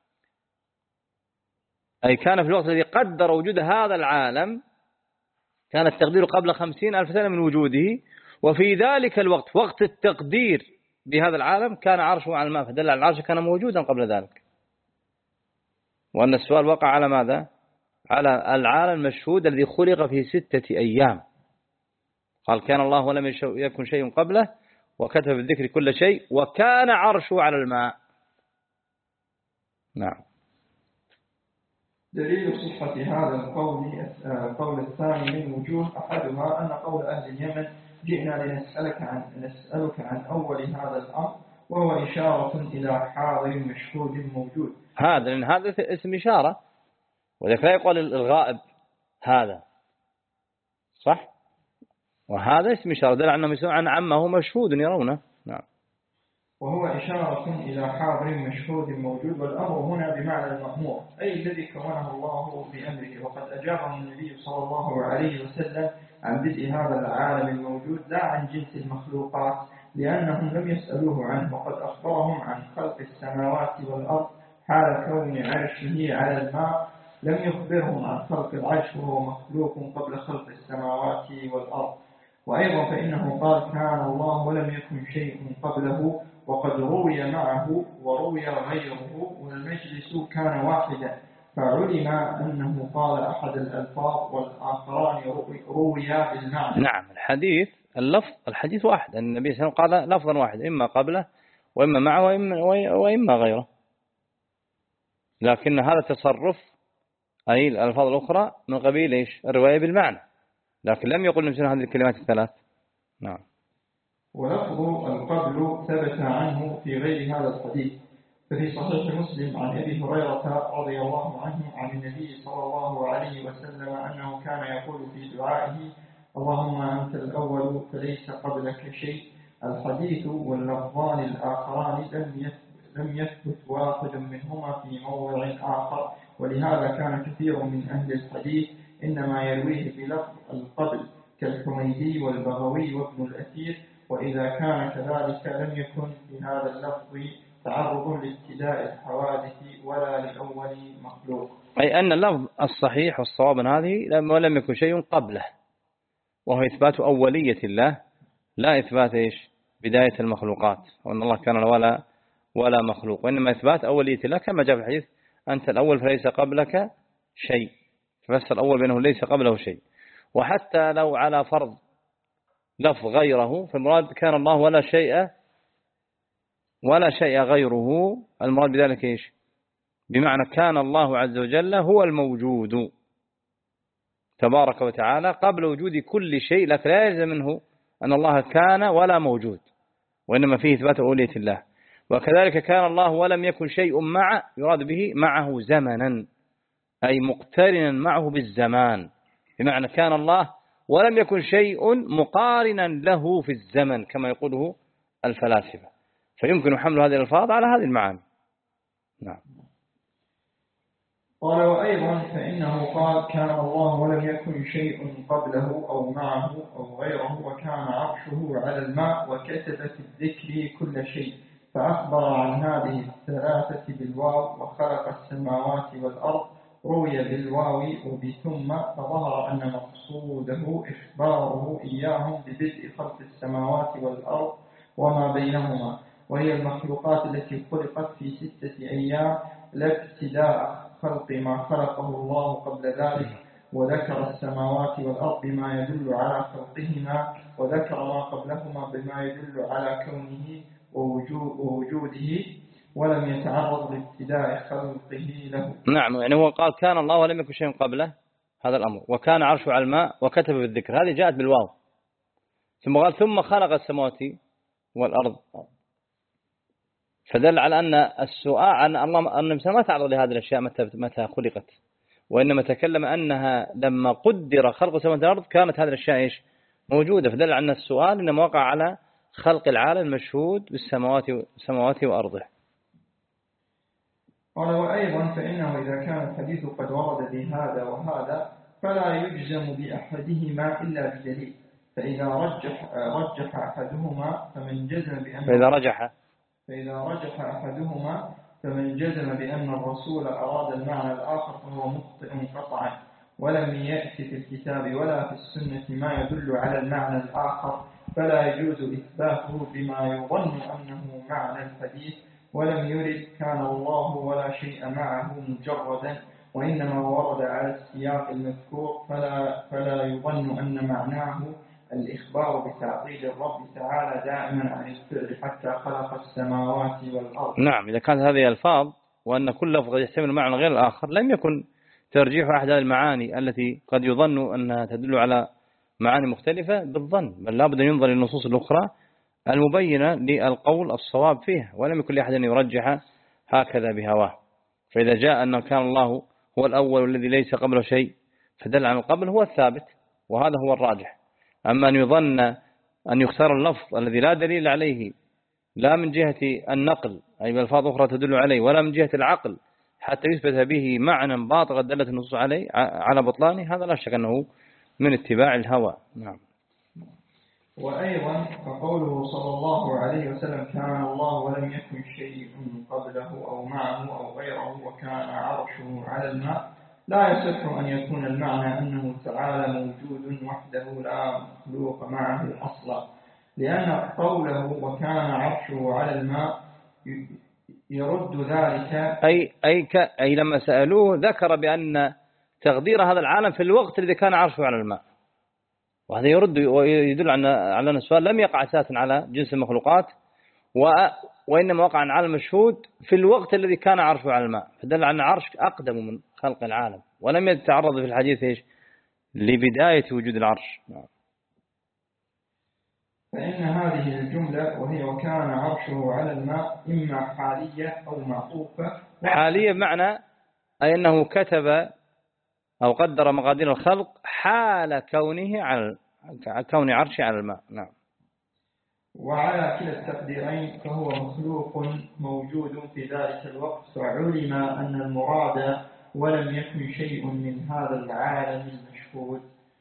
أي كان في الوقت الذي قدر وجود هذا العالم كان التقدير قبل خمسين ألف سنة من وجوده، وفي ذلك الوقت وقت التقدير بهذا العالم كان عرشه على الماء، فدل على العرش كان موجودا قبل ذلك. وأن السؤال وقع على ماذا؟ على العالم المشهود الذي خلق في ستة أيام. قال كان الله ولم يكن شيء قبله وكتب بالذكر كل شيء وكان عرشه على الماء. نعم. دليل صحة هذا القول القول الثاني من وجوه، أحدها أن قول أهل اليمن جئنا لنسألك عن نسألك عن أول هذا الأمر، وهو إشارة إلى حاضر مشهود موجود. هذا لأن هذا اسم إشارة، وذلك لا يقال الغائب هذا صح، وهذا اسم إشارة دل على أنهم يسمعون عن عما هو مشهود يرونه. نعم. وهو إشارة إلى حاضر مشهود موجود، والأمر هنا بمعنى المأمور أي الذي كونه الله بأمره. وقد أجابه النبي صلى الله عليه وسلم عن بدء هذا العالم الموجود لا عن جنس المخلوقات، لأنهم لم يسألوه عنه، وقد أخبرهم عن خلق السماوات والأرض حال كون عرشه على الماء، لم يخبرهم عن خلق العرش وهو مخلوق قبل خلق السماوات والأرض. وأيضا فإنه قال كان الله ولم يكن شيء قبله، وقد روي معه وروي غيره، والمجلس كان واحدا، فعلم أنه قال أحد الألفاظ والآخران روي بالمعنى. نعم، الحديث اللفظ الحديث واحد، النبي صلى الله عليه وسلم قال لفظا واحد، إما قبله وإما معه وإما, وإما غيره، لكن هذا تصرف أي الألفاظ الأخرى من قبيل إيش؟ الرواية بالمعنى، لكن لم يقل مثل هذه الكلمات الثلاث. نعم. ولفظ القبل ثبت عنه في غير هذا الحديث، ففي صحيح مسلم عن أبي هريرة رضي الله عنه عن النبي صلى الله عليه وسلم أنه كان يقول في دعائه اللهم أنت الأول فليس قبلك شيء. الحديث واللفظان الآخران لم يثبت واحد منهما في موضع آخر، ولهذا كان كثير من أهل الحديث إنما يرويه بلفظ القبل كالحميدي والبغوي وابن الأثير، وإذا كان كذلك لم يكن في هذا اللفظ تعرض لابتداء الحوادث ولا لأول مخلوق، أي أن اللفظ الصحيح والصواب هذه ولم يكن شيء قبله، وهو إثبات أولية الله لا إثبات إيش؟ بداية المخلوقات، وأن الله كان ولا ولا مخلوق، وإنما إثبات أولية الله كما جاء في الحديث أنت الأول فليس قبلك شيء، فبس الأول بأنه ليس قبله شيء. وحتى لو على فرض لفظ غيره فالمراد كان الله ولا شيء ولا شيء غيره، المراد بذلك إيش؟ بمعنى كان الله عز وجل هو الموجود تبارك وتعالى قبل وجود كل شيء، لكن لا يلزم منه أن الله كان ولا موجود، وإنما فيه إثبات أولية الله. وكذلك كان الله ولم يكن شيء معه، يراد به معه زمنا أي مقترنا معه بالزمان، بمعنى كان الله ولم يكن شيء مقارنا له في الزمن كما يقوله الفلاسفة، فيمكن حمل هذه الألفاظ على هذه المعاني. نعم. قال وأيضا فإنه قال كان الله ولم يكن شيء قبله أو معه أو غيره، وكان عرشه على الماء، وكتب في الذكر كل شيء، فأخبر عن هذه الثلاثة بالواو، وخلق السماوات والأرض روي بالواو وبثم، فظهر أن مقصوده إخباره إياهم ببدء خلق السماوات والأرض وما بينهما، وهي المخلوقات التي خلقت في ستة أيام لا ابتداء خلق ما خلقه الله قبل ذلك، وذكر السماوات والأرض بما يدل على خلقهما، وذكر ما قبلهما بما يدل على كونه ووجوده، ولم يتعرض لابتداء خلقه له. نعم، يعني هو قال كان الله ولم يكن شيء قبله هذا الأمر، وكان عرشه على الماء، وكتب بالذكر، هذه جاءت بالواو، ثم قال ثم خلق السماوات والأرض، فدل على أن السؤال عن الله أن ما تعرض لهذه الأشياء متى متى خلقت، وإنما تكلم أنها لما قدر خلق السماوات والأرض كانت هذه الأشياء إيش؟ موجودة، فدل على أن السؤال إنما وقع على خلق العالم المشهود بالسماوات والسماوات وأرضه. قال وأيضا فإنه إذا كان الحديث قد ورد بهذا وهذا فلا يجزم بأحدهما إلا بدليل، فإذا رجح رجح أحدهما فمن جزم بأن فإذا رجح فإذا رجح أحدهما فمن جزم بأن الرسول أراد المعنى الآخر فهو مخطئ قطعا، ولم يأتي في الكتاب ولا في السنة ما يدل على المعنى الآخر، فلا يجوز إثباته بما يظن أنه معنى الحديث، ولم يرد كان الله ولا شيء معه مجردا، وإنما ورد على السياق المذكور، فلا, فلا يظن أن معناه الإخبار بتعطيل الرب تعالى دائما عن الفعل حتى خلق السماوات والأرض. نعم، إذا كانت هذه الألفاظ وأن كل لفظ يحتمل معنى غير الآخر لم يكن ترجيح أحد هذه المعاني التي قد يظن أنها تدل على معاني مختلفة بالظن، بل لابد أن ينظر للنصوص الأخرى المبينة للقول الصواب فيها، ولم يكن لأحد أن يرجح هكذا بهواه. فإذا جاء أن كان الله هو الأول والذي ليس قبله شيء فدل عن القبل هو الثابت، وهذا هو الراجح. أما أن يظن أن يختار اللفظ الذي لا دليل عليه لا من جهة النقل أي بألفاظ أخرى تدل عليه، ولا من جهة العقل حتى يثبت به معنى باطل قد دلت النصوص عليه على بطلانه، هذا لا شك أنه من اتباع الهوى. نعم. وأيضا فقوله صلى الله عليه وسلم كان الله ولم يكن شيء قبله أو معه أو غيره وكان عرشه على الماء، لا يصح أن يكون المعنى أنه تعالى موجود وحده لا مخلوق معه أصلا، لأن قوله وكان عرشه على الماء يرد ذلك. أي, أي, ك أي لما سألوه ذكر بأن تقدير هذا العالم في الوقت الذي كان عرشه على الماء، وهذا يرد ويدل على أن السؤال لم يقع أساسا على جنس المخلوقات، وإنما وقع عن عالم المشهود في الوقت الذي كان عرشه على الماء، فدل على أن عرش أقدم من خلق العالم، ولم يتعرض في الحديث إيش لبداية وجود العرش. فإن هذه الجملة وهي وكان عرشه على الماء إما حالية أو معطوفة. حالية بمعنى أي أنه كتب أو قدر مقادير الخلق حال كونه على كون عرشه على الماء. نعم. وعلى كلا التقديرين فهو مخلوق موجود في ذلك الوقت، فعلم أن المراد ولم يكن شيء من هذا العالم المشهود.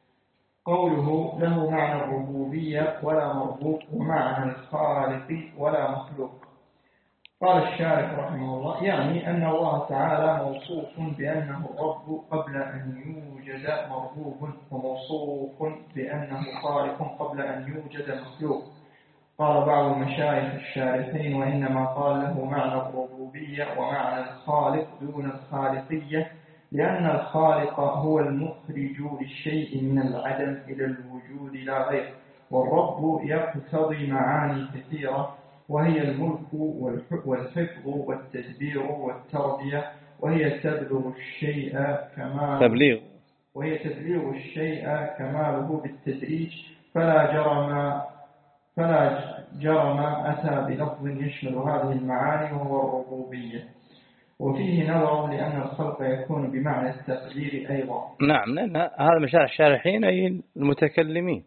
قوله له معنى الربوبية ولا مربوب ومعنى الخالق ولا مخلوق. قال الشارح رحمه الله يعني أن الله تعالى موصوف بأنه الرب قبل أن يوجد مربوب، وموصوف بأنه خالق قبل أن يوجد مخلوق. قال بعض المشايخ الشارحين وإنما قال له معنى الربوبية ومعنى الخالق دون الخالقية، لأن الخالق هو المخرج للشيء من العدم إلى الوجود لا غير، والرب يقتضي معاني كثيرة، وهي الملك والحفظ والتدبير والتربية، وهي تبلغ الشيء كمال تبليغ وهي تبليغ الشيء كماله بالتدريج، فلا جرم فلا جرم أتى بلفظ يشمل هذه المعاني وهو الربوبية. وفيه نظر لأن الخلق يكون بمعنى التقدير أيضا. نعم، لأن هذا مشايخ الشارحين أي المتكلمين.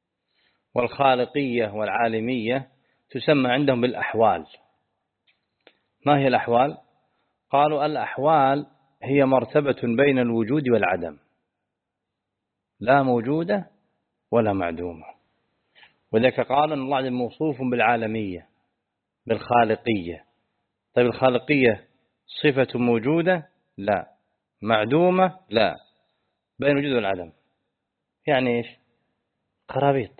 والخالقية والعالمية تسمى عندهم بالأحوال. ما هي الأحوال؟ قالوا الأحوال هي مرتبة بين الوجود والعدم، لا موجودة ولا معدومة. وذلك قال أن الله موصوف بالعالمية بالخالقية. طيب الخالقية صفة موجودة؟ لا. معدومة؟ لا. بين الوجود والعدم، يعني إيش؟ قرابيط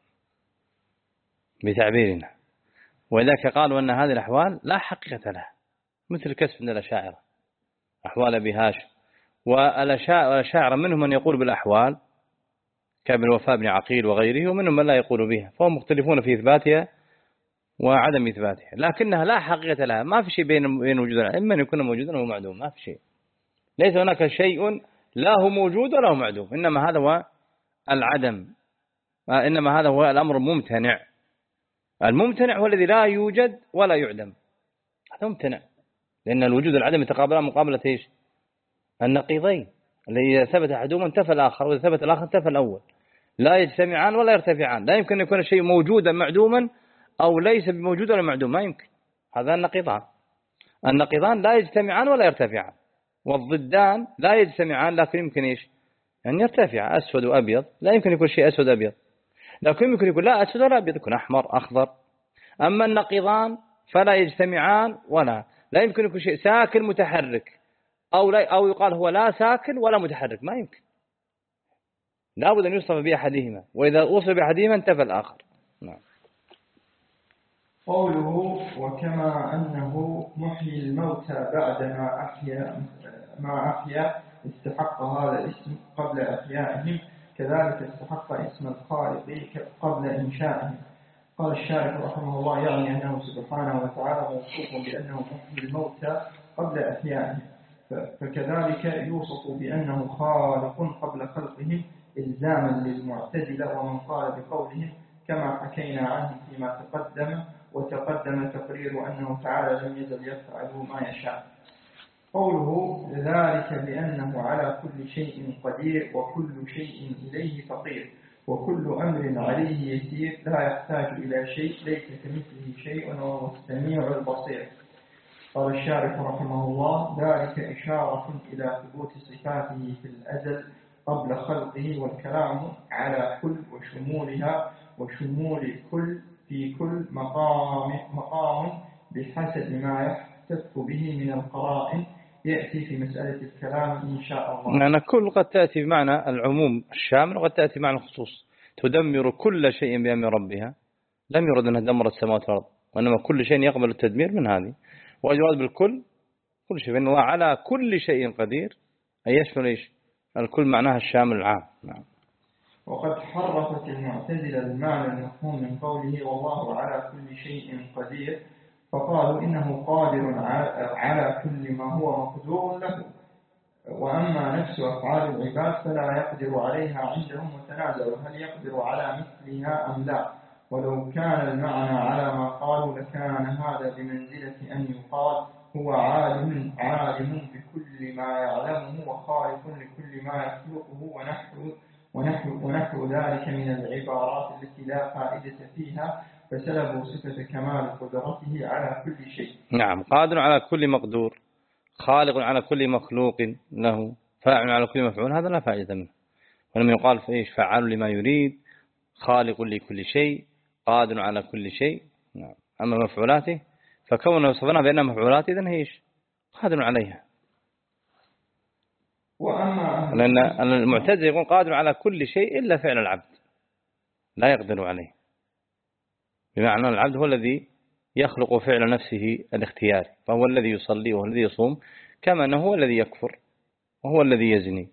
بتعبيرنا. وذلك قالوا أن هذه الأحوال لا حقيقة لها، مثل كسب من الأشاعرة أحوال بهاش. والأشاعرة منهم من يقول بالأحوال كابن الوفاء بن عقيل وغيره، ومنهم من لا يقول بها، فهم مختلفون في إثباتها وعدم إثباتها، لكنها لا حقيقة لها. ما في شيء بين بين وجودنا، إما أن يكون موجودا أو معدوم، ما في شيء. ليس هناك شيء لا هو موجود ولا هو معدوم، إنما هذا هو العدم، إنما هذا هو الأمر الممتنع. الممتنع هو الذي لا يوجد ولا يعدم، هذا ممتنع، لأن الوجود والعدم يتقابلان مقابلة إيش؟ النقيضين. الذي ثبت أحدهما انتفى الآخر، وإذا ثبت الآخر انتفى الأول، لا يجتمعان ولا يرتفعان. لا يمكن أن يكون الشيء موجودا معدوما أو ليس بموجود ولا معدوم، ما يمكن. هذا النقيضان النقيضان لا يجتمعان ولا يرتفعان، والضدان لا يجتمعان لكن يمكن إيش؟ أن يرتفع. أسود وأبيض لا يمكن يكون شيء أسود أبيض، لكن يمكن يكون لا أسود ولا أبيض، يكون أحمر أخضر. أما النقيضان فلا يجتمعان، ولا لا يمكن يكون شيء ساكن متحرك، أو لا أو يقال هو لا ساكن ولا متحرك، ما يمكن. لا بد أن يوصف بأحدهما، وإذا وصف بأحدهما انتفى الآخر. نعم. قوله وكما أنه محيي الموتى بعدما أحيا ما أحيا استحق هذا الاسم قبل أحيائهم، كذلك استحق اسم الخالق قبل إنشائهم. قال الشارح رحمه الله يعني أنه سبحانه وتعالى موصوف بأنه محيي الموتى قبل أحيائهم، فكذلك يوصف بأنه خالق قبل خلقهم إلزاما للمعتزلة ومن قال بقولهم كما حكينا عنه فيما تقدم، وتقدم تقرير أنه تعالى لم يزل يفعل ما يشاء. قوله ذلك بأنه على كل شيء قدير وكل شيء إليه فقير، وكل أمر عليه يسير لا يحتاج إلى شيء ليس كمثله شيء وهو السميع البصير. قال الشارح رحمه الله: ذلك إشارة إلى ثبوت صفاته في الأزل قبل خلقه، والكلام على كل وشمولها وشمول كل في كل مقام, مقام بحسب ما يحتف به من القرائن يأتي في مسألة الكلام إن شاء الله. معنى كل قد تأتي بمعنى العموم الشامل وقد تأتي بمعنى الخصوص. تدمر كل شيء بأمر ربها، لم يرد أنها دمر السماوات والأرض، وإنما كل شيء يقبل التدمير من هذه. ويراد بالكل كل شيء، فإن الله على كل شيء قدير، أي يشمل إيش؟ الكل معناها الشامل العام. نعم. وقد حرفت المعتزلة المعنى المفهوم من قوله والله على كل شيء قدير، فقالوا إنه قادر على كل ما هو مقدور له، وأما نفس أفعال العباد فلا يقدر عليها عندهم، وتنازعوا هل يقدر على مثلها أم لا. ولو كان المعنى على ما قالوا لكان هذا بمنزلة أن يقال هو عالم عالم بكل ما يعلمه وخالق لكل ما يخلقه ونحو ونحو ونحو ذلك من العبارات التي لا فائدة فيها، فسلبوا صفة كمال قدرته على كل شيء. نعم، قادر على كل مقدور، خالق على كل مخلوق له، فاعل على كل مفعول، هذا لا فائدة منه. ولما يقال فإيش؟ فعال لما يريد، خالق لكل شيء، قادر على كل شيء. نعم. أما مفعولاته فكونه وصفنا بأنها مفعولات إذن هيش قادر عليها. وأما لأن المعتزلة يقول قادر على كل شيء إلا فعل العبد لا يقدر عليه، بمعنى العبد هو الذي يخلق فعل نفسه الاختياري، فهو الذي يصلي وهو الذي يصوم، كما أنه هو الذي يكفر وهو الذي يزني.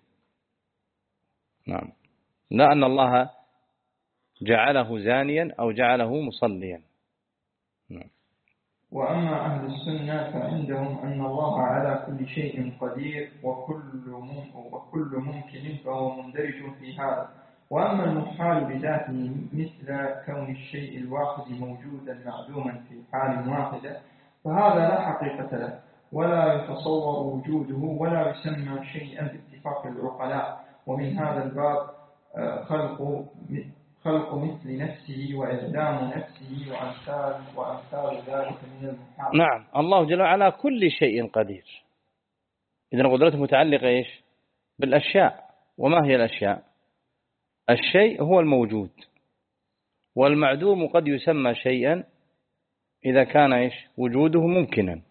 نعم. لا أن الله جعله زانيا أو جعله مصليا. نعم. وأما أهل السنة فعندهم أن الله على كل شيء قدير وكل وكل ممكن فهو مندرج في هذا. وأما المحال بذاته مثل كون الشيء الواحد موجودا معدوما في حال واحدة فهذا لا حقيقة له ولا يتصور وجوده ولا يسمى شيئا باتفاق العقلاء. ومن هذا الباب خلق خلق مثل نفسه وإعلام نفسه وأمثال وأمثال ذلك من المحال. نعم، الله جل وعلا كل شيء قدير. إذن قدرته متعلقة إيش؟ بالأشياء. وما هي الأشياء؟ الشيء هو الموجود، والمعدوم قد يسمى شيئا إذا كان إيش؟ وجوده ممكنا،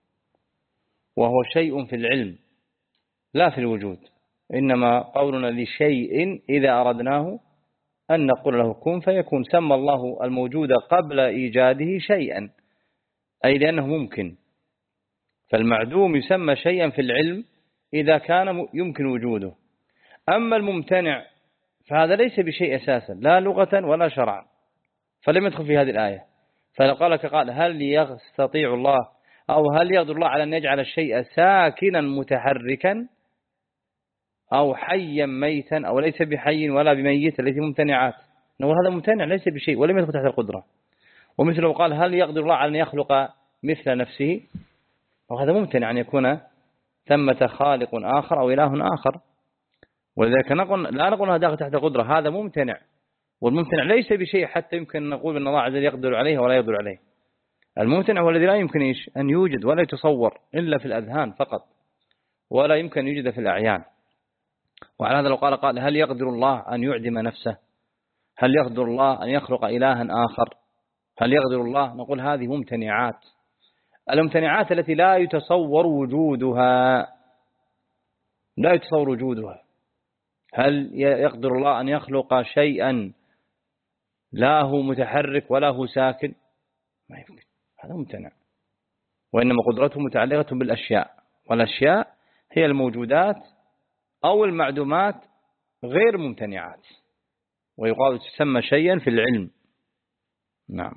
وهو شيء في العلم لا في الوجود. إنما قولنا لشيء إذا أردناه أن نقول له كن فيكون. سمى الله الموجود قبل إيجاده شيئا، أي لأنه ممكن. فالمعدوم يسمى شيئا في العلم إذا كان يمكن وجوده. أما الممتنع فهذا ليس بشيء أساسا لا لغة ولا شرعا، فلم يدخل في هذه الآية. فلو قالك قال هل يستطيع الله أو هل يقدر الله على أن يجعل الشيء ساكنا متحركا أو حيا ميتا أو ليس بحي ولا بميت، التي ممتنعات، نقول هذا ممتنع ليس بشيء ولم يدخل تحت القدرة. ومثله قال هل يقدر الله على أن يخلق مثل نفسه، وهذا ممتنع أن يكون ثمة خالق آخر أو إله آخر. ولذلك نقول لا نقول هذا داخل تحت القدرة، هذا ممتنع، والممتنع ليس بشيء حتى يمكن أن نقول أن الله عز وجل يقدر عليه ولا يقدر عليه. الممتنع هو الذي لا يمكن إيش أن يوجد ولا يتصور إلا في الأذهان فقط، ولا يمكن أن يوجد في الأعيان. وعلى هذا لو قال قال هل يقدر الله أن يعدم نفسه، هل يقدر الله أن يخلق إلها آخر، هل يقدر الله، نقول هذه ممتنعات. الممتنعات التي لا يتصور وجودها، لا يتصور وجودها. هل يقدر الله أن يخلق شيئا لا هو متحرك ولا هو ساكن؟ ما يمكن، هذا ممتنع. وإنما قدرته متعلقة بالأشياء، والأشياء هي الموجودات أو المعدومات غير ممتنعات، ويقال تسمى شيئا في العلم. نعم.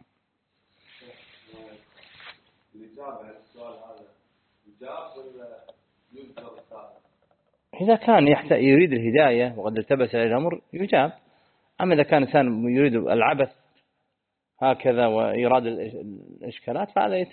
إذا كان يحتاج يريد الهداية وقد التبس عليه الأمر يجاب. أما إذا كان إنسان يريد العبث هكذا وإيراد الإشكالات فهذا يت...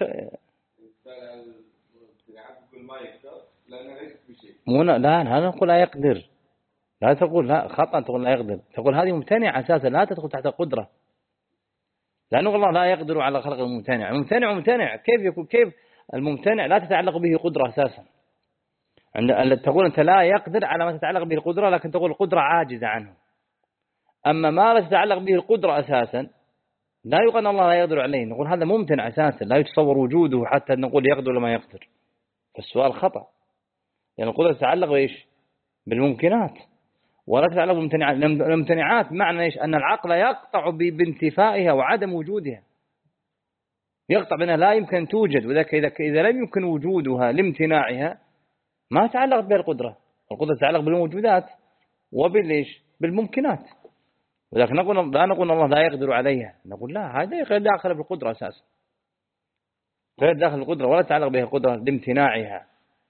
لا لا نقول لا يقدر، لا تقول لا خطأ تقول لا يقدر، تقول هذه ممتنع أساسا لا تدخل تحت القدرة، لأنه الله لا يقدر على خلق الممتنع. الممتنع ممتنع كيف يكون؟ كيف الممتنع لا تتعلق به قدرة أساسا. عند تقول أنت لا يقدر على ما تتعلق به القدرة، لكن تقول القدرة عاجزة عنه. أما ما لا تتعلق به القدرة أساسا لا يقال الله لا يقدر عليه، نقول هذا ممتنع أساسا لا يتصور وجوده حتى نقول يقدر ولا ما يقدر. فالسؤال خطأ، لأن يعني القدرة تتعلق بإيش؟ بالممكنات ولا تتعلق بالممتنعات. الممتنعات معنى إيش؟ أن العقل يقطع بانتفائها وعدم وجودها، يقطع بأنها لا يمكن أن توجد، وذلك إذا إذا لم يمكن وجودها لامتناعها ما تعلقت بها القدرة. القدرة تتعلق بالموجودات وبالإيش؟ بالممكنات. ولكن نقول لا نقول الله لا يقدر عليها، نقول لا هذا غير داخل بالقدرة أساسا، غير داخل القدرة ولا تتعلق بها القدرة لامتناعها.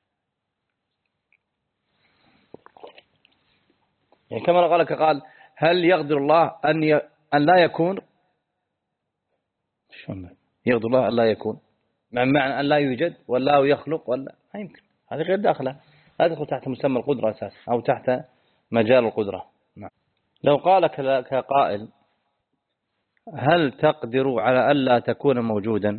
يعني كما قال لك قال هل يقدر الله أن ي... أن لا يكون؟ شو يقدر الله أن لا يكون معنى أن لا يوجد ولا يخلق ولا ما يمكن، هذا غير داخله، لا تدخل تحت مسمى القدرة أساسا أو تحت مجال القدرة. نعم. لو قال كقائل هل تقدر على ألا تكون موجودا؟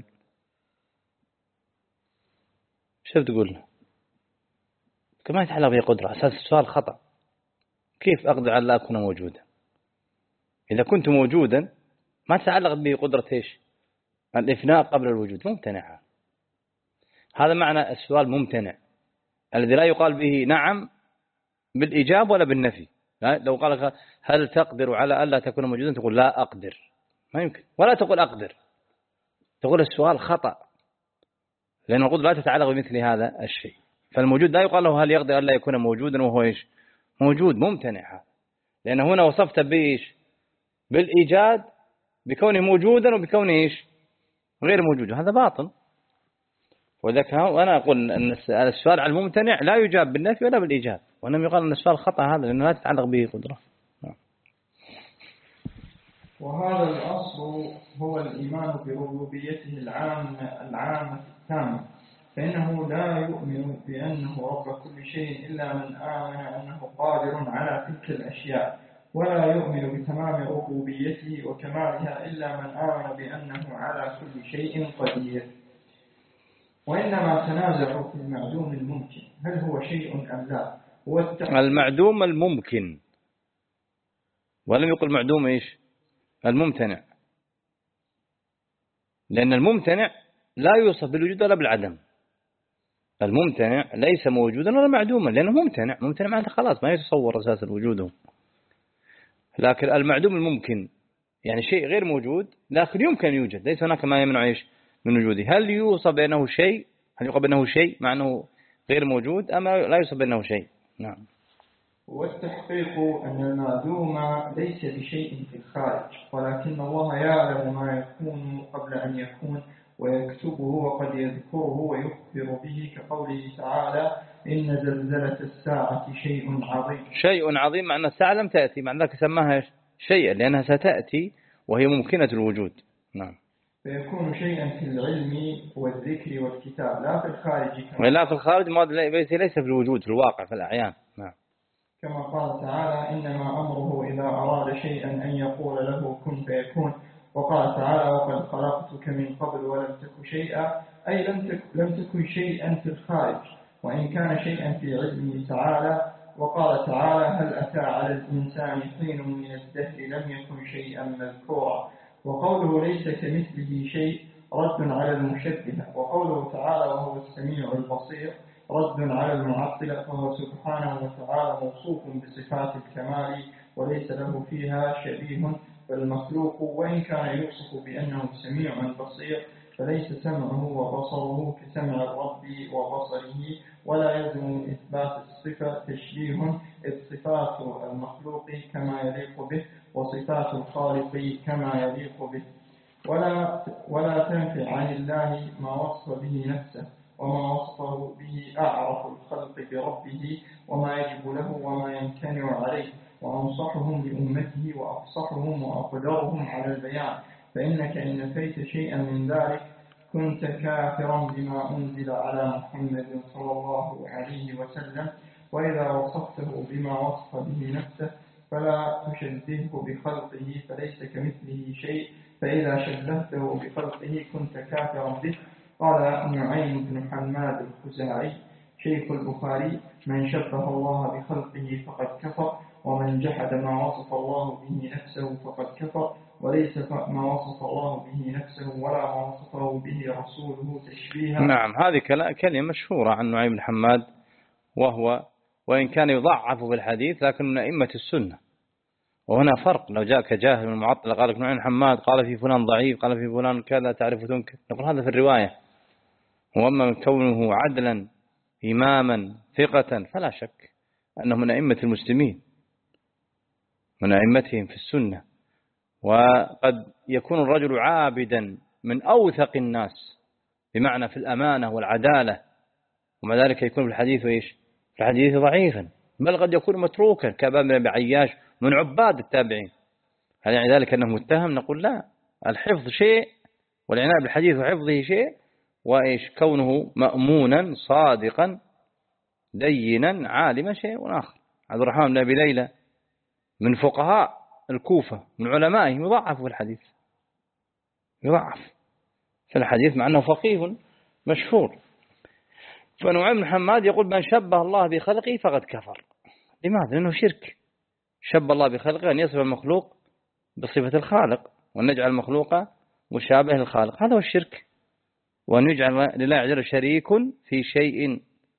شو تقول؟ كما يتعلق به قدرة أساس السؤال خطأ. كيف أقدر على ألا أكون موجودا؟ إذا كنت موجودا ما تتعلق به قدرة إيش؟ الإفناء قبل الوجود، ممتنع. هذا معنى السؤال ممتنع الذي لا يقال به نعم بالإجابة ولا بالنفي. لو قال هل تقدر على ألا تكون موجودا تقول لا أقدر، ما يمكن، ولا تقول أقدر، تقول السؤال خطأ، لأن القدرة لا تتعلق بمثل هذا الشيء. فالموجود لا يقال له هل يقدر ألا يكون موجودا وهو إيش؟ موجود، ممتنع. لأن هنا وصفت بإيش؟ بالإيجاد بكونه موجودا وبكونه إيش؟ غير موجود، هذا باطل. وذلك وأنا أقول أن السؤال على الممتنع لا يجاب بالنفي ولا بالإيجاب، وإنما يقال أن السؤال خطأ هذا لأنه لا تتعلق به قدرة. وهذا الأصل هو الإيمان بربوبيته العامة العامة التامة، فإنه لا يؤمن بأنه رب كل شيء إلا من آمن أنه قادر على تلك الأشياء، ولا يؤمن بتمام ربوبيته وكمالها إلا من آمن بأنه على كل شيء قدير. وإنما تنازعوا في المعدوم الممكن هل هو شيء أم لا. المعدوم الممكن، ولم يقل معدوم إيش؟ الممتنع، لأن الممتنع لا يوصف بالوجود ولا بالعدم. الممتنع ليس موجودا ولا معدوما لأنه ممتنع، ممتنع معناته خلاص ما يتصور أساس وجوده. لكن المعدوم الممكن يعني شيء غير موجود لكن يمكن يوجد، ليس هناك ما يمنع إيش من وجوده. هل يوصف بأنه شيء؟ هل يقال بأنه شيء مع أنه غير موجود أما لا يوصف بأنه شيء؟ نعم. والتحقيق أن المعدوم ليس بشيء في الخارج، ولكن الله يعلم ما يكون قبل أن يكون ويكتبه وقد يذكره ويخبر به، كقوله تعالى إن زلزلة الساعة شيء عظيم. شيء عظيم معنى الساعة لم تأتي، معنى ذلك سماها شيئا لأنها ستأتي وهي ممكنة الوجود. نعم. فيكون شيئا في العلم والذكر والكتاب لا في الخارج، لا في الخارج ما ليس في الوجود في الواقع في الأعيان. نعم. كما قال تعالى إنما أمره إذا أراد شيئا أن يقول له كن فيكون. وقال تعالى وقد خلقتك من قبل ولم تك شيئا، أي لم تك لم تكن شيئا في الخارج وإن كان شيئا في علمه تعالى. وقال تعالى هل أتى على الإنسان حين من الدهر لم يكن شيئا مذكورا. وقوله ليس كمثله شيء رد على المشبهة. وقوله تعالى وهو السميع البصير رد على المعطلة، فهو سبحانه وتعالى موصوف بصفات الكمال وليس له فيها شبيه. فالمخلوق وإن كان يوصف بأنه سميع بصير فليس سمعه وبصره كسمع الرب وبصره، ولا يلزم من إثبات الصفة تشبيه، إذ صفات المخلوق كما يليق به وصفات الخالق كما يليق به، ولا ولا تنفي عن الله ما وصف به نفسه وما وصفه به أعرف الخلق بربه وما يجب له وما يمتنع عليه، وأنصحهم لأمته وأفصحهم وأقدرهم على البيان. فإنك إن نفيت شيئا من ذلك كنت كافرا بما أنزل على محمد صلى الله عليه وسلم، وإذا وصفته بما وصف به نفسه فلا تشبهه بخلقه فليس كمثله شيء، فإذا شبهته بخلقه كنت كافرا به. قال نعيم بن حماد الخزاعي شيخ البخاري: من شبه الله بخلقه فقد كفر، ومن جحد ما وصف الله به نفسه فقد كفر، وليس ما وصف الله به نفسه ولا ما وصفه به رسوله تشبيها. نعم، هذه كلمة مشهورة عن نعيم بن حماد، وهو وإن كان يضعف في الحديث لكن من أئمة السنة. وهنا فرق، لو جاءك جاهل من معطل قال لك نعيم بن حماد قال في فلان ضعيف، قال في فلان كذا، تعرف تنكر، نقول هذا في الرواية. وأما من كونه عدلا إماما ثقة فلا شك أنه من أئمة المسلمين، من أئمتهم في السنة. وقد يكون الرجل عابدا من أوثق الناس بمعنى في الأمانة والعدالة، ومع ذلك يكون في الحديث وإيش؟ في الحديث ضعيفا، بل قد يكون متروكا كأبان بن أبي عياش من عباد التابعين. هل يعني ذلك أنه متهم؟ نقول لا، الحفظ شيء والعناية بالحديث وحفظه شيء، وإيش كونه مأمونا صادقا دينا عالما شيء آخر. عبد الرحمن بن أبي ليلى من فقهاء الكوفة من علمائهم يضعف في الحديث، يضعف في الحديث مع أنه فقيه مشهور. فنعيم بن حماد يقول من شبه الله بخلقه فقد كفر. لماذا؟ لأنه شرك. شبه الله بخلقه أن يصف المخلوق بصفة الخالق، وأن نجعل المخلوق مشابه للخالق، هذا هو الشرك. وأن يجعل لله عز وجل شريك في شيء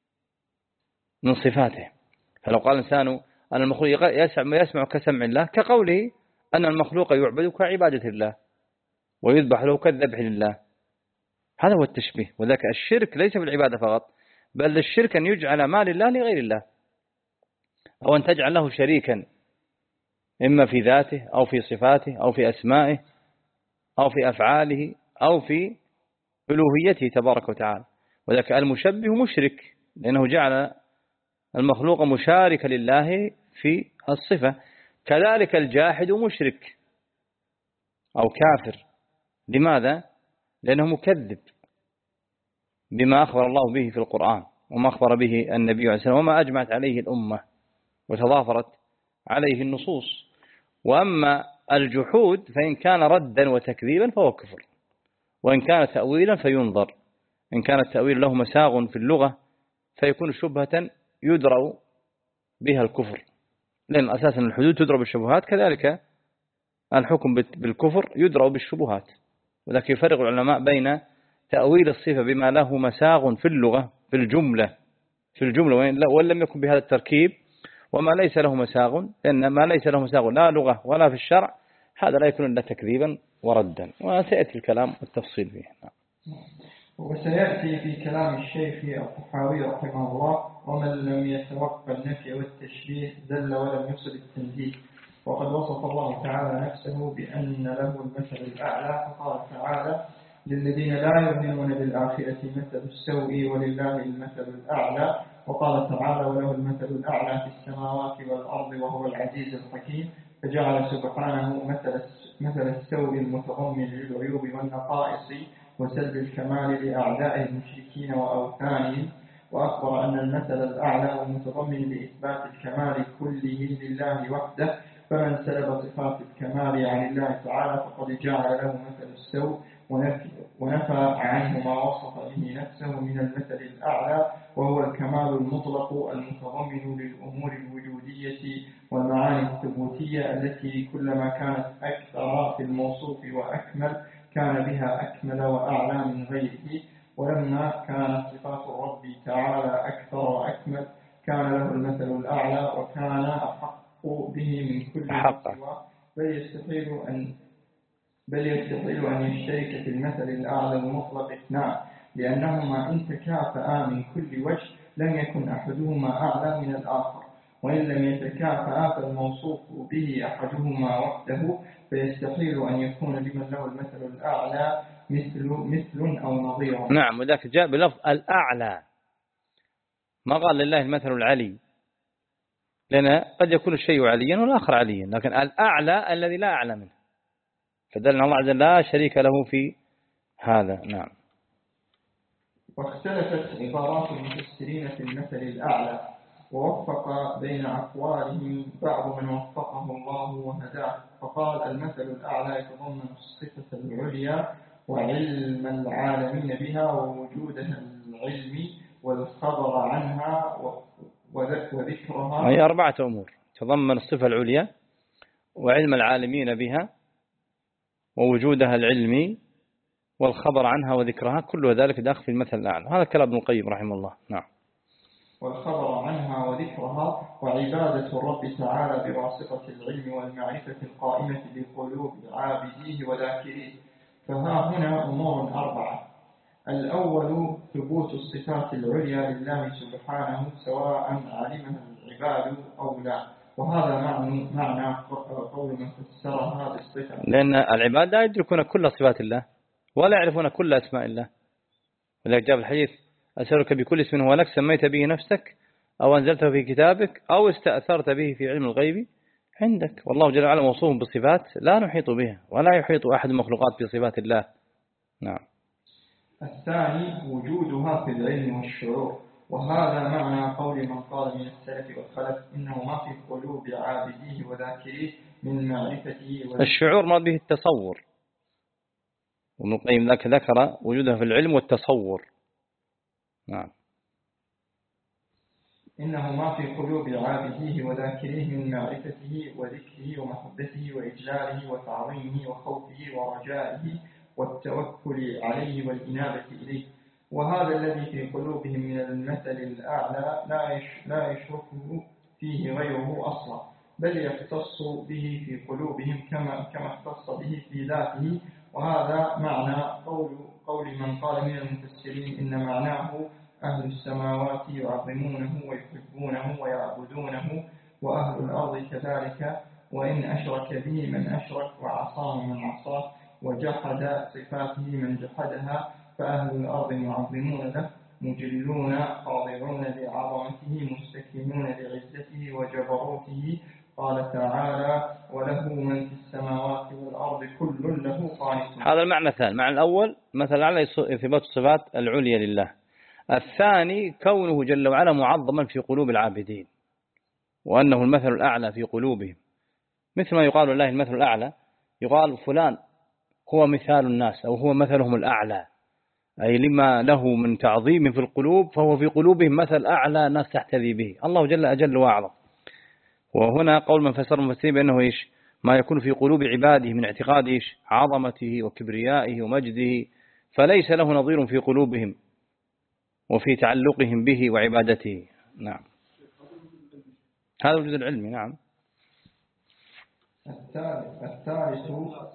من صفاته. فلو قال الإنسان أن المخلوق يسمع, يسمع كسمع الله، كقوله أن المخلوق يعبد كعبادة الله ويذبح له كالذبح لله، هذا هو التشبيه. وذاك الشرك ليس في العبادة فقط، بل الشرك أن يجعل ما لله لغير الله، أو أن تجعل له شريكا إما في ذاته أو في صفاته أو في أسمائه أو في أفعاله أو في ألوهيته تبارك وتعالى. وذاك المشبه مشرك، لأنه جعل المخلوق مشارك لله في الصفة. كذلك الجاحد مشرك أو كافر. لماذا؟ لأنه مكذب بما أخبر الله به في القرآن وما أخبر به النبي عليه السلام وما أجمعت عليه الأمة وتضافرت عليه النصوص. وأما الجحود فإن كان ردا وتكذيبا فهو كفر، وإن كان تأويلا فينظر. إن كان التأويل له مساغ في اللغة فيكون شبهة يدرأ بها الكفر، لأن أساسا الحدود تدرأ بالشبهات، كذلك الحكم بالكفر يدرأ بالشبهات. ولكن يفرق العلماء بين تأويل الصفة بما له مساغ في اللغة في الجملة في الجملة وإن لم يكن بهذا التركيب، وما ليس له مساغ، لأن ما ليس له مساغ لا لغة ولا في الشرع هذا لا يكون إلا تكذيبا وردا، وسيأتي الكلام والتفصيل فيه. وسيأتي في كلام الشيخ الطحاوي رحمه الله: ومن لم يتوقع النفي والتشبيه ذل ولم يصل التنزيه. وقد وصف الله تعالى نفسه بأن له المثل الأعلى، فقال تعالى: للذين لا يؤمنون بالآخرة مثل السوء ولله المثل الأعلى. وقال تعالى: وله المثل الأعلى في السماوات والأرض وهو العزيز الحكيم. فجعل سبحانه مثل مثل السوء المتضمن للعيوب والنقائص وسلب الكمال لأعداء المشركين وأوثانهم، وأخبر أن المثل الأعلى المتضمن لإثبات الكمال كله لله وحده. فمن سلب صفات الكمال عن الله تعالى فقد جعل له مثل السوء ونفى عنه ما وصف به نفسه من المثل الأعلى، وهو الكمال المطلق المتضمن للأمور الوجودية والمعاني الثبوتية التي كلما كانت أكثر في الموصوف وأكمل كان بها أكمل وأعلى من غيره. ولما كانت صفات الرب تعالى أكثر وأكمل كان له المثل الأعلى وكان أحق به من كل سوى، بل يستحيل أن بل يستحيل أن يشترك في المثل الأعلى المطلق اثنان، لأنهما إن تكافأ من كل وجه لم يكن أحدهما أعلى من الآخر، وإن لم يتكافأ فالموصوف به أحدهما وحده فيستحيل أن يكون لمن له المثل الأعلى مثل مثل أو نظير. نعم، وذاك جاء بلفظ الأعلى، ما قال لله المثل العلي، لأن قد يكون الشيء عليا والآخر عليا، لكن الأعلى الذي لا أعلى منه، فدل الله عز وجل لا شريك له في هذا. نعم. واختلفت عبارات المفسرين في المثل الأعلى، ووفق بين أقوالهم بعض من وفقه الله وهداه، فقال المثل الأعلى يتضمن الصفة العليا وعلم العالمين بها ووجودها العلمي والخبر عنها وذكرها. هي أربعة أمور: تضمن الصفة العليا وعلم العالمين بها ووجودها العلمي والخبر عنها وذكرها، كل ذلك داخل في المثل الأعلى. هذا كلام ابن القيم رحمه الله. نعم. والخبر عنها وذكرها وعبادة الرب تعالى بواسطة العلم والمعرفة القائمة بقلوب عابديه وذاكريه. فها هنا أمور أربعة: الأول ثبوت الصفات العليا لله سبحانه سواء علمها العباد أو لا، وهذا معنى معنى قول من فسر هذه الصفة، لأن العباد لا يدركون كل صفات الله ولا يعرفون كل أسماء الله. ولذلك جاء في الحديث: أسألك بكل اسم هو لك سميت به نفسك أو أنزلته في كتابك أو استأثرت به في علم الغيب عندك. والله جل وعلا موصوف بصفات لا نحيط بها ولا يحيط أحد المخلوقات بصفات الله. نعم. الثاني وجودها في العلم والشعور، وهذا معنى قول من قال من السلف والخلف إنه ما في قلوب عابديه وذاكريه من معرفته. الشعور ما به التصور، وابن القيم ذاك ذكر وجودها في العلم والتصور. نعم. إنه ما في قلوب عابديه وذاكريه من معرفته وذكره ومحبته وإجلاله وتعظيمه وخوفه ورجائه والتوكل عليه والإنابة إليه. وهذا الذي في قلوبهم من المثل الأعلى لا يشركه فيه غيره أصلا، بل يختص به في قلوبهم كما كما اختص به في ذاته. وهذا معنى قول قول من قال من المفسرين إن معناه أهل السماوات يعظمونه ويحبونه ويعبدونه وأهل الأرض كذلك، وإن أشرك به من أشرك وعصاه من عصاه وجحد صفاته من جحدها، فأهل الأرض معظمون له مجلون خاضعون لعظمته مستكينون لعزته وجبروته. قال تعالى: وله من في السماوات والأرض كل له قانتون. هذا المعنى الثاني. المعنى الأول مثل على إثبات الصفات العليا لله. الثاني كونه جل وعلا معظما في قلوب العابدين، وأنه المثل الأعلى في قلوبهم، مثل ما يقال الله المثل الأعلى، يقال فلان هو مثال الناس أو هو مثلهم الأعلى، أي لما له من تعظيم في القلوب فهو في قلوبهم مثل أعلى ناس تحتذي به. الله جل أجل وأعظم. وهنا قول من فسر المفسرين بأنه إيش ما يكون في قلوب عباده من اعتقاد إيش عظمته وكبريائه ومجده، فليس له نظير في قلوبهم وفي تعلقهم به وعبادته. نعم. هذا الجزء العلمي. نعم. الثالث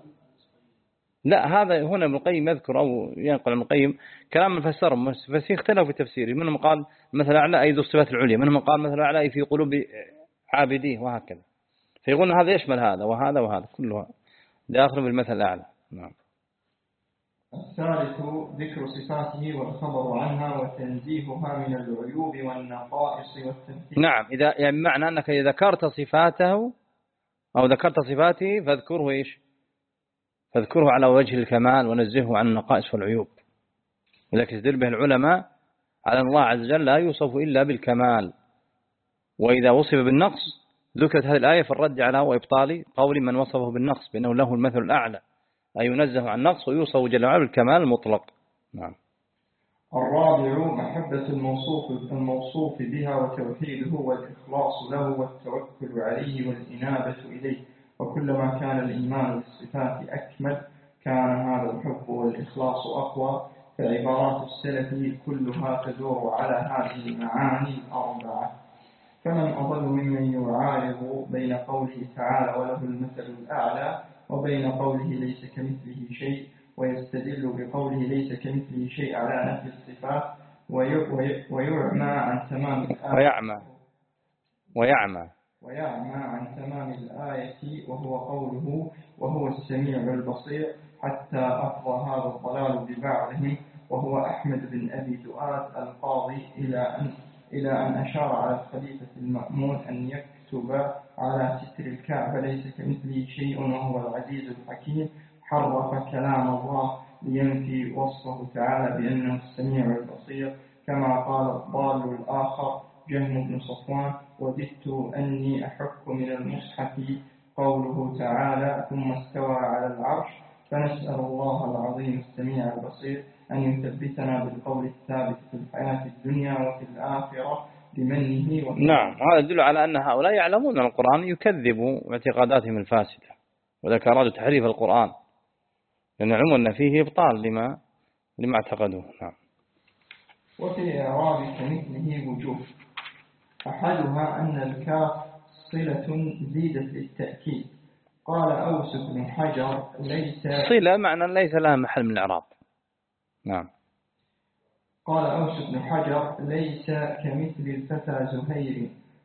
لا، هذا هنا ابن القيم يذكر أو ينقل ابن القيم كلام من فسرهم، بس اختلفوا في التفسير. منهم قال مثل أعلى أي ذو الصفات العليا، منهم قال مثل أعلى أي في قلوب عابديه، وهكذا. فيقولون هذا يشمل هذا وهذا وهذا كلها داخل في المثل الأعلى. نعم. الثالث ذكر صفاته والخبر عنها وتنزيهها من العيوب والنقائص والتمثيل. نعم. إذا يعني معنى أنك إذا ذكرت صفاته أو ذكرت صفاته فاذكره إيش فاذكره على وجه الكمال ونزهه عن النقائص والعيوب. ولكن يستدل به العلماء على أن الله عز وجل لا يوصف إلا بالكمال، وإذا وصف بالنقص ذكرت هذه الآية في الرد على وإبطال قول من وصفه بالنقص بأنه له المثل الأعلى، أي ينزه عن النقص ويوصف جل وعلا بالكمال المطلق. نعم. الرابع محبة الموصوف الموصوف بها وتوحيده والإخلاص له والتوكل عليه والإنابة إليه. وكلما كان الإيمان بالصفات أكمل كان هذا الحب والإخلاص أقوى. فعبارات السلف كلها تدور على هذه المعاني الأربعة. فمن أضل ممن يعارض بين قوله تعالى وله المثل الأعلى وبين قوله ليس كمثله شيء، ويستدل بقوله ليس كمثله شيء على نفي الصفات ويعمى عن تمام الآية ويعمى ويعمى ويعمى عن تمام الآية وهو قوله وهو السميع البصير، حتى أفضى هذا الضلال ببعضهم وهو أحمد بن أبي دؤاد القاضي إلى أن إلى أن أشار على الخليفة المأمون أن يكتب على ستر الكعبة ليس كمثله شيء وهو العزيز الحكيم، حرف كلام الله لينفي وصفه تعالى بأنه السميع البصير، كما قال الضال الآخر جهم بن صفوان: وددت أني أحق من المصحف قوله تعالى: ثم استوى على العرش. فنسأل الله العظيم السميع البصير أن يثبتنا بالقول الثابت في الحياة الدنيا وفي الآخرة بمنه وكرمه. نعم، هذا يدل على أن هؤلاء يعلمون أن القرآن يكذب اعتقاداتهم الفاسدة، وذلك أرادوا تحريف القرآن لأن يعلمون أن فيه إبطال لما لما اعتقدوه. نعم. وفي الإعراب كمثله وجوه: أحدها أن الكاف صلة زيدت للتأكيد. قال أوس بن حجر: ليس صلة معنى ليس لها محل من الإعراب. نعم. قال أوس بن حجر: ليس كمثل الفتى زهير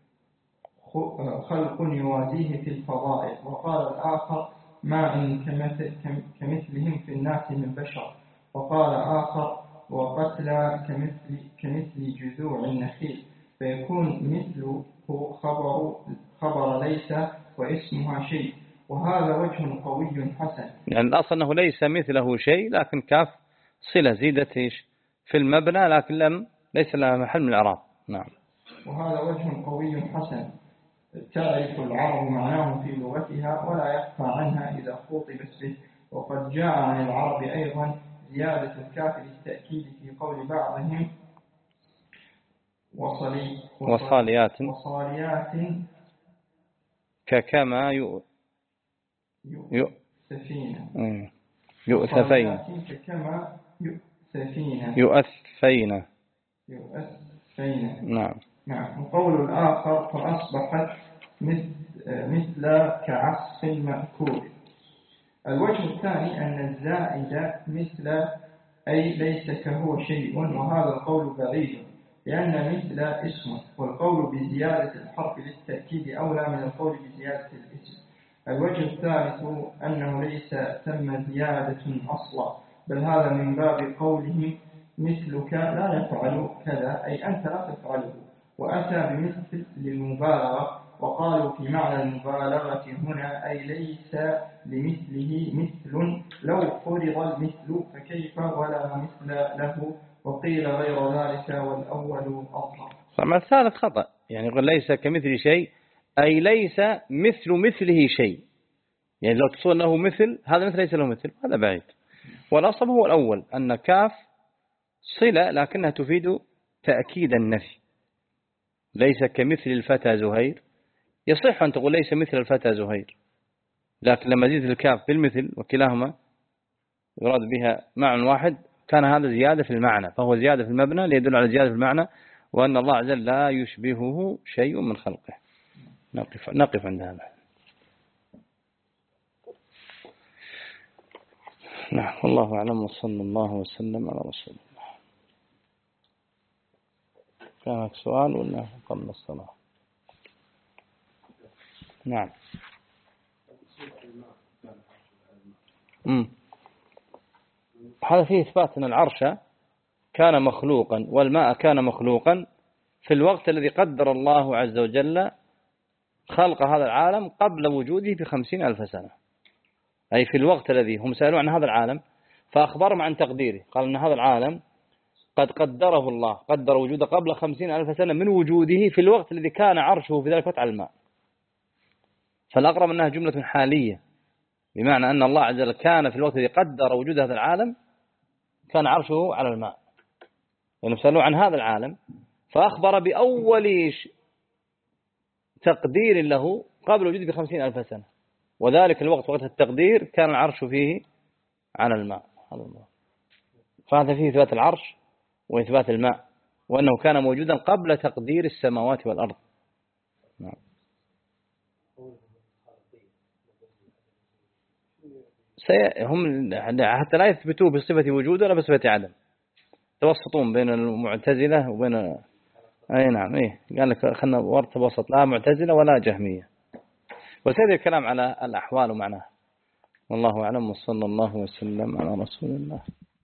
خلق يوازيه في الفضائل. وقال الآخر: ما إن كمثلهم في الناس من بشر. وقال آخر: وقتلى كمثل, كمثل جذوع النخيل، فيكون مثله خبر, خبر ليس واسمها شيء. وهذا وجه قوي حسن. يعني الأصل أنه ليس مثله شيء، لكن كاف صلة زيدت في المبنى لكن لم ليس لها محل من الإعراب. نعم. وهذا وجه قوي حسن تعرف العرب معناه في لغتها ولا يخفى عنها إذا خوطبت به. وقد جاء عن العرب أيضا زيادة الكاف للتأكيد في قول بعضهم: وصلي وصاليات وصاليات ككما يؤ يؤسفين يؤسفين ككما يؤسفين يؤسفين يؤسفين. نعم. نعم. وقول الآخر: فأصبحت مثل, مثل كعصف مأكول. الوجه الثاني أن الزائد مثل أي ليس كهو شيء، وهذا القول بعيد لأن مثل اسم، والقول بزيادة الحرف للتأكيد أولى من القول بزيادة الاسم. الوجه الثالث أنه ليس ثم زيادة أصلا، بل هذا من باب قولهم مثلك لا يفعل كذا، أي أنت لا تفعله. وأتى بمثل للمبالغة، وقالوا في معنى المبالغة هنا أي ليس لمثله مثل، لو فرض المثل فكيف ولا مثل له. وقيل غير ذلك والأول أظهر. فما الثالث خطأ، يعني يقول ليس كمثل شيء أي ليس مثل مثله شيء، يعني لو تصور أنه مثل هذا مثل ليس له مثل، هذا بعيد. والأصل هو الأول أن كاف صلة لكنها تفيد تأكيد النفي. ليس كمثل الفتى زهير، يصح أن تقول ليس مثل الفتى زهير، لكن لما زيد الكاف بالمثل وكلاهما يراد بها معنى واحد كان هذا زيادة في المعنى، فهو زيادة في المبنى ليدل على زيادة في المعنى، وأن الله عز وجل لا يشبهه شيء من خلقه. نقف, نقف عند هذا. نعم، والله أعلم، وصلى الله وسلم على رسول الله. كان هناك سؤال ولا قبل الصلاة؟ نعم. امم هذا فيه إثبات أن العرش كان مخلوقا والماء كان مخلوقا في الوقت الذي قدر الله عز وجل خلق هذا العالم قبل وجوده بخمسين ألف سنة، أي في الوقت الذي هم سألوا عن هذا العالم فأخبرهم عن تقديره، قال أن هذا العالم قد قدره الله، قدر وجوده قبل خمسين ألف سنة من وجوده في الوقت الذي كان عرشه في ذلك الوقت على الماء. فالأقرب أنها جملة حالية، بمعنى أن الله عز وجل كان في الوقت الذي قدر وجود هذا العالم كان عرشه على الماء، يعني سألوا عن هذا العالم فأخبر بأول تقدير له قبل وجوده بخمسين ألف سنة، وذلك الوقت وقت التقدير كان العرش فيه على الماء. فهذا فيه إثبات العرش وإثبات الماء، وأنه كان موجودا قبل تقدير السماوات والأرض. نعم. هم حتى لا يثبتوه بصفة وجود ولا بصفة عدم، توسطون بين المعتزلة وبين أي نعم إيه قال لك خلنا ورت وسط، لا معتزلة ولا جهمية. وسيد الكلام على الأحوال ومعناه. والله أعلم، وصلى الله وسلم على رسول الله.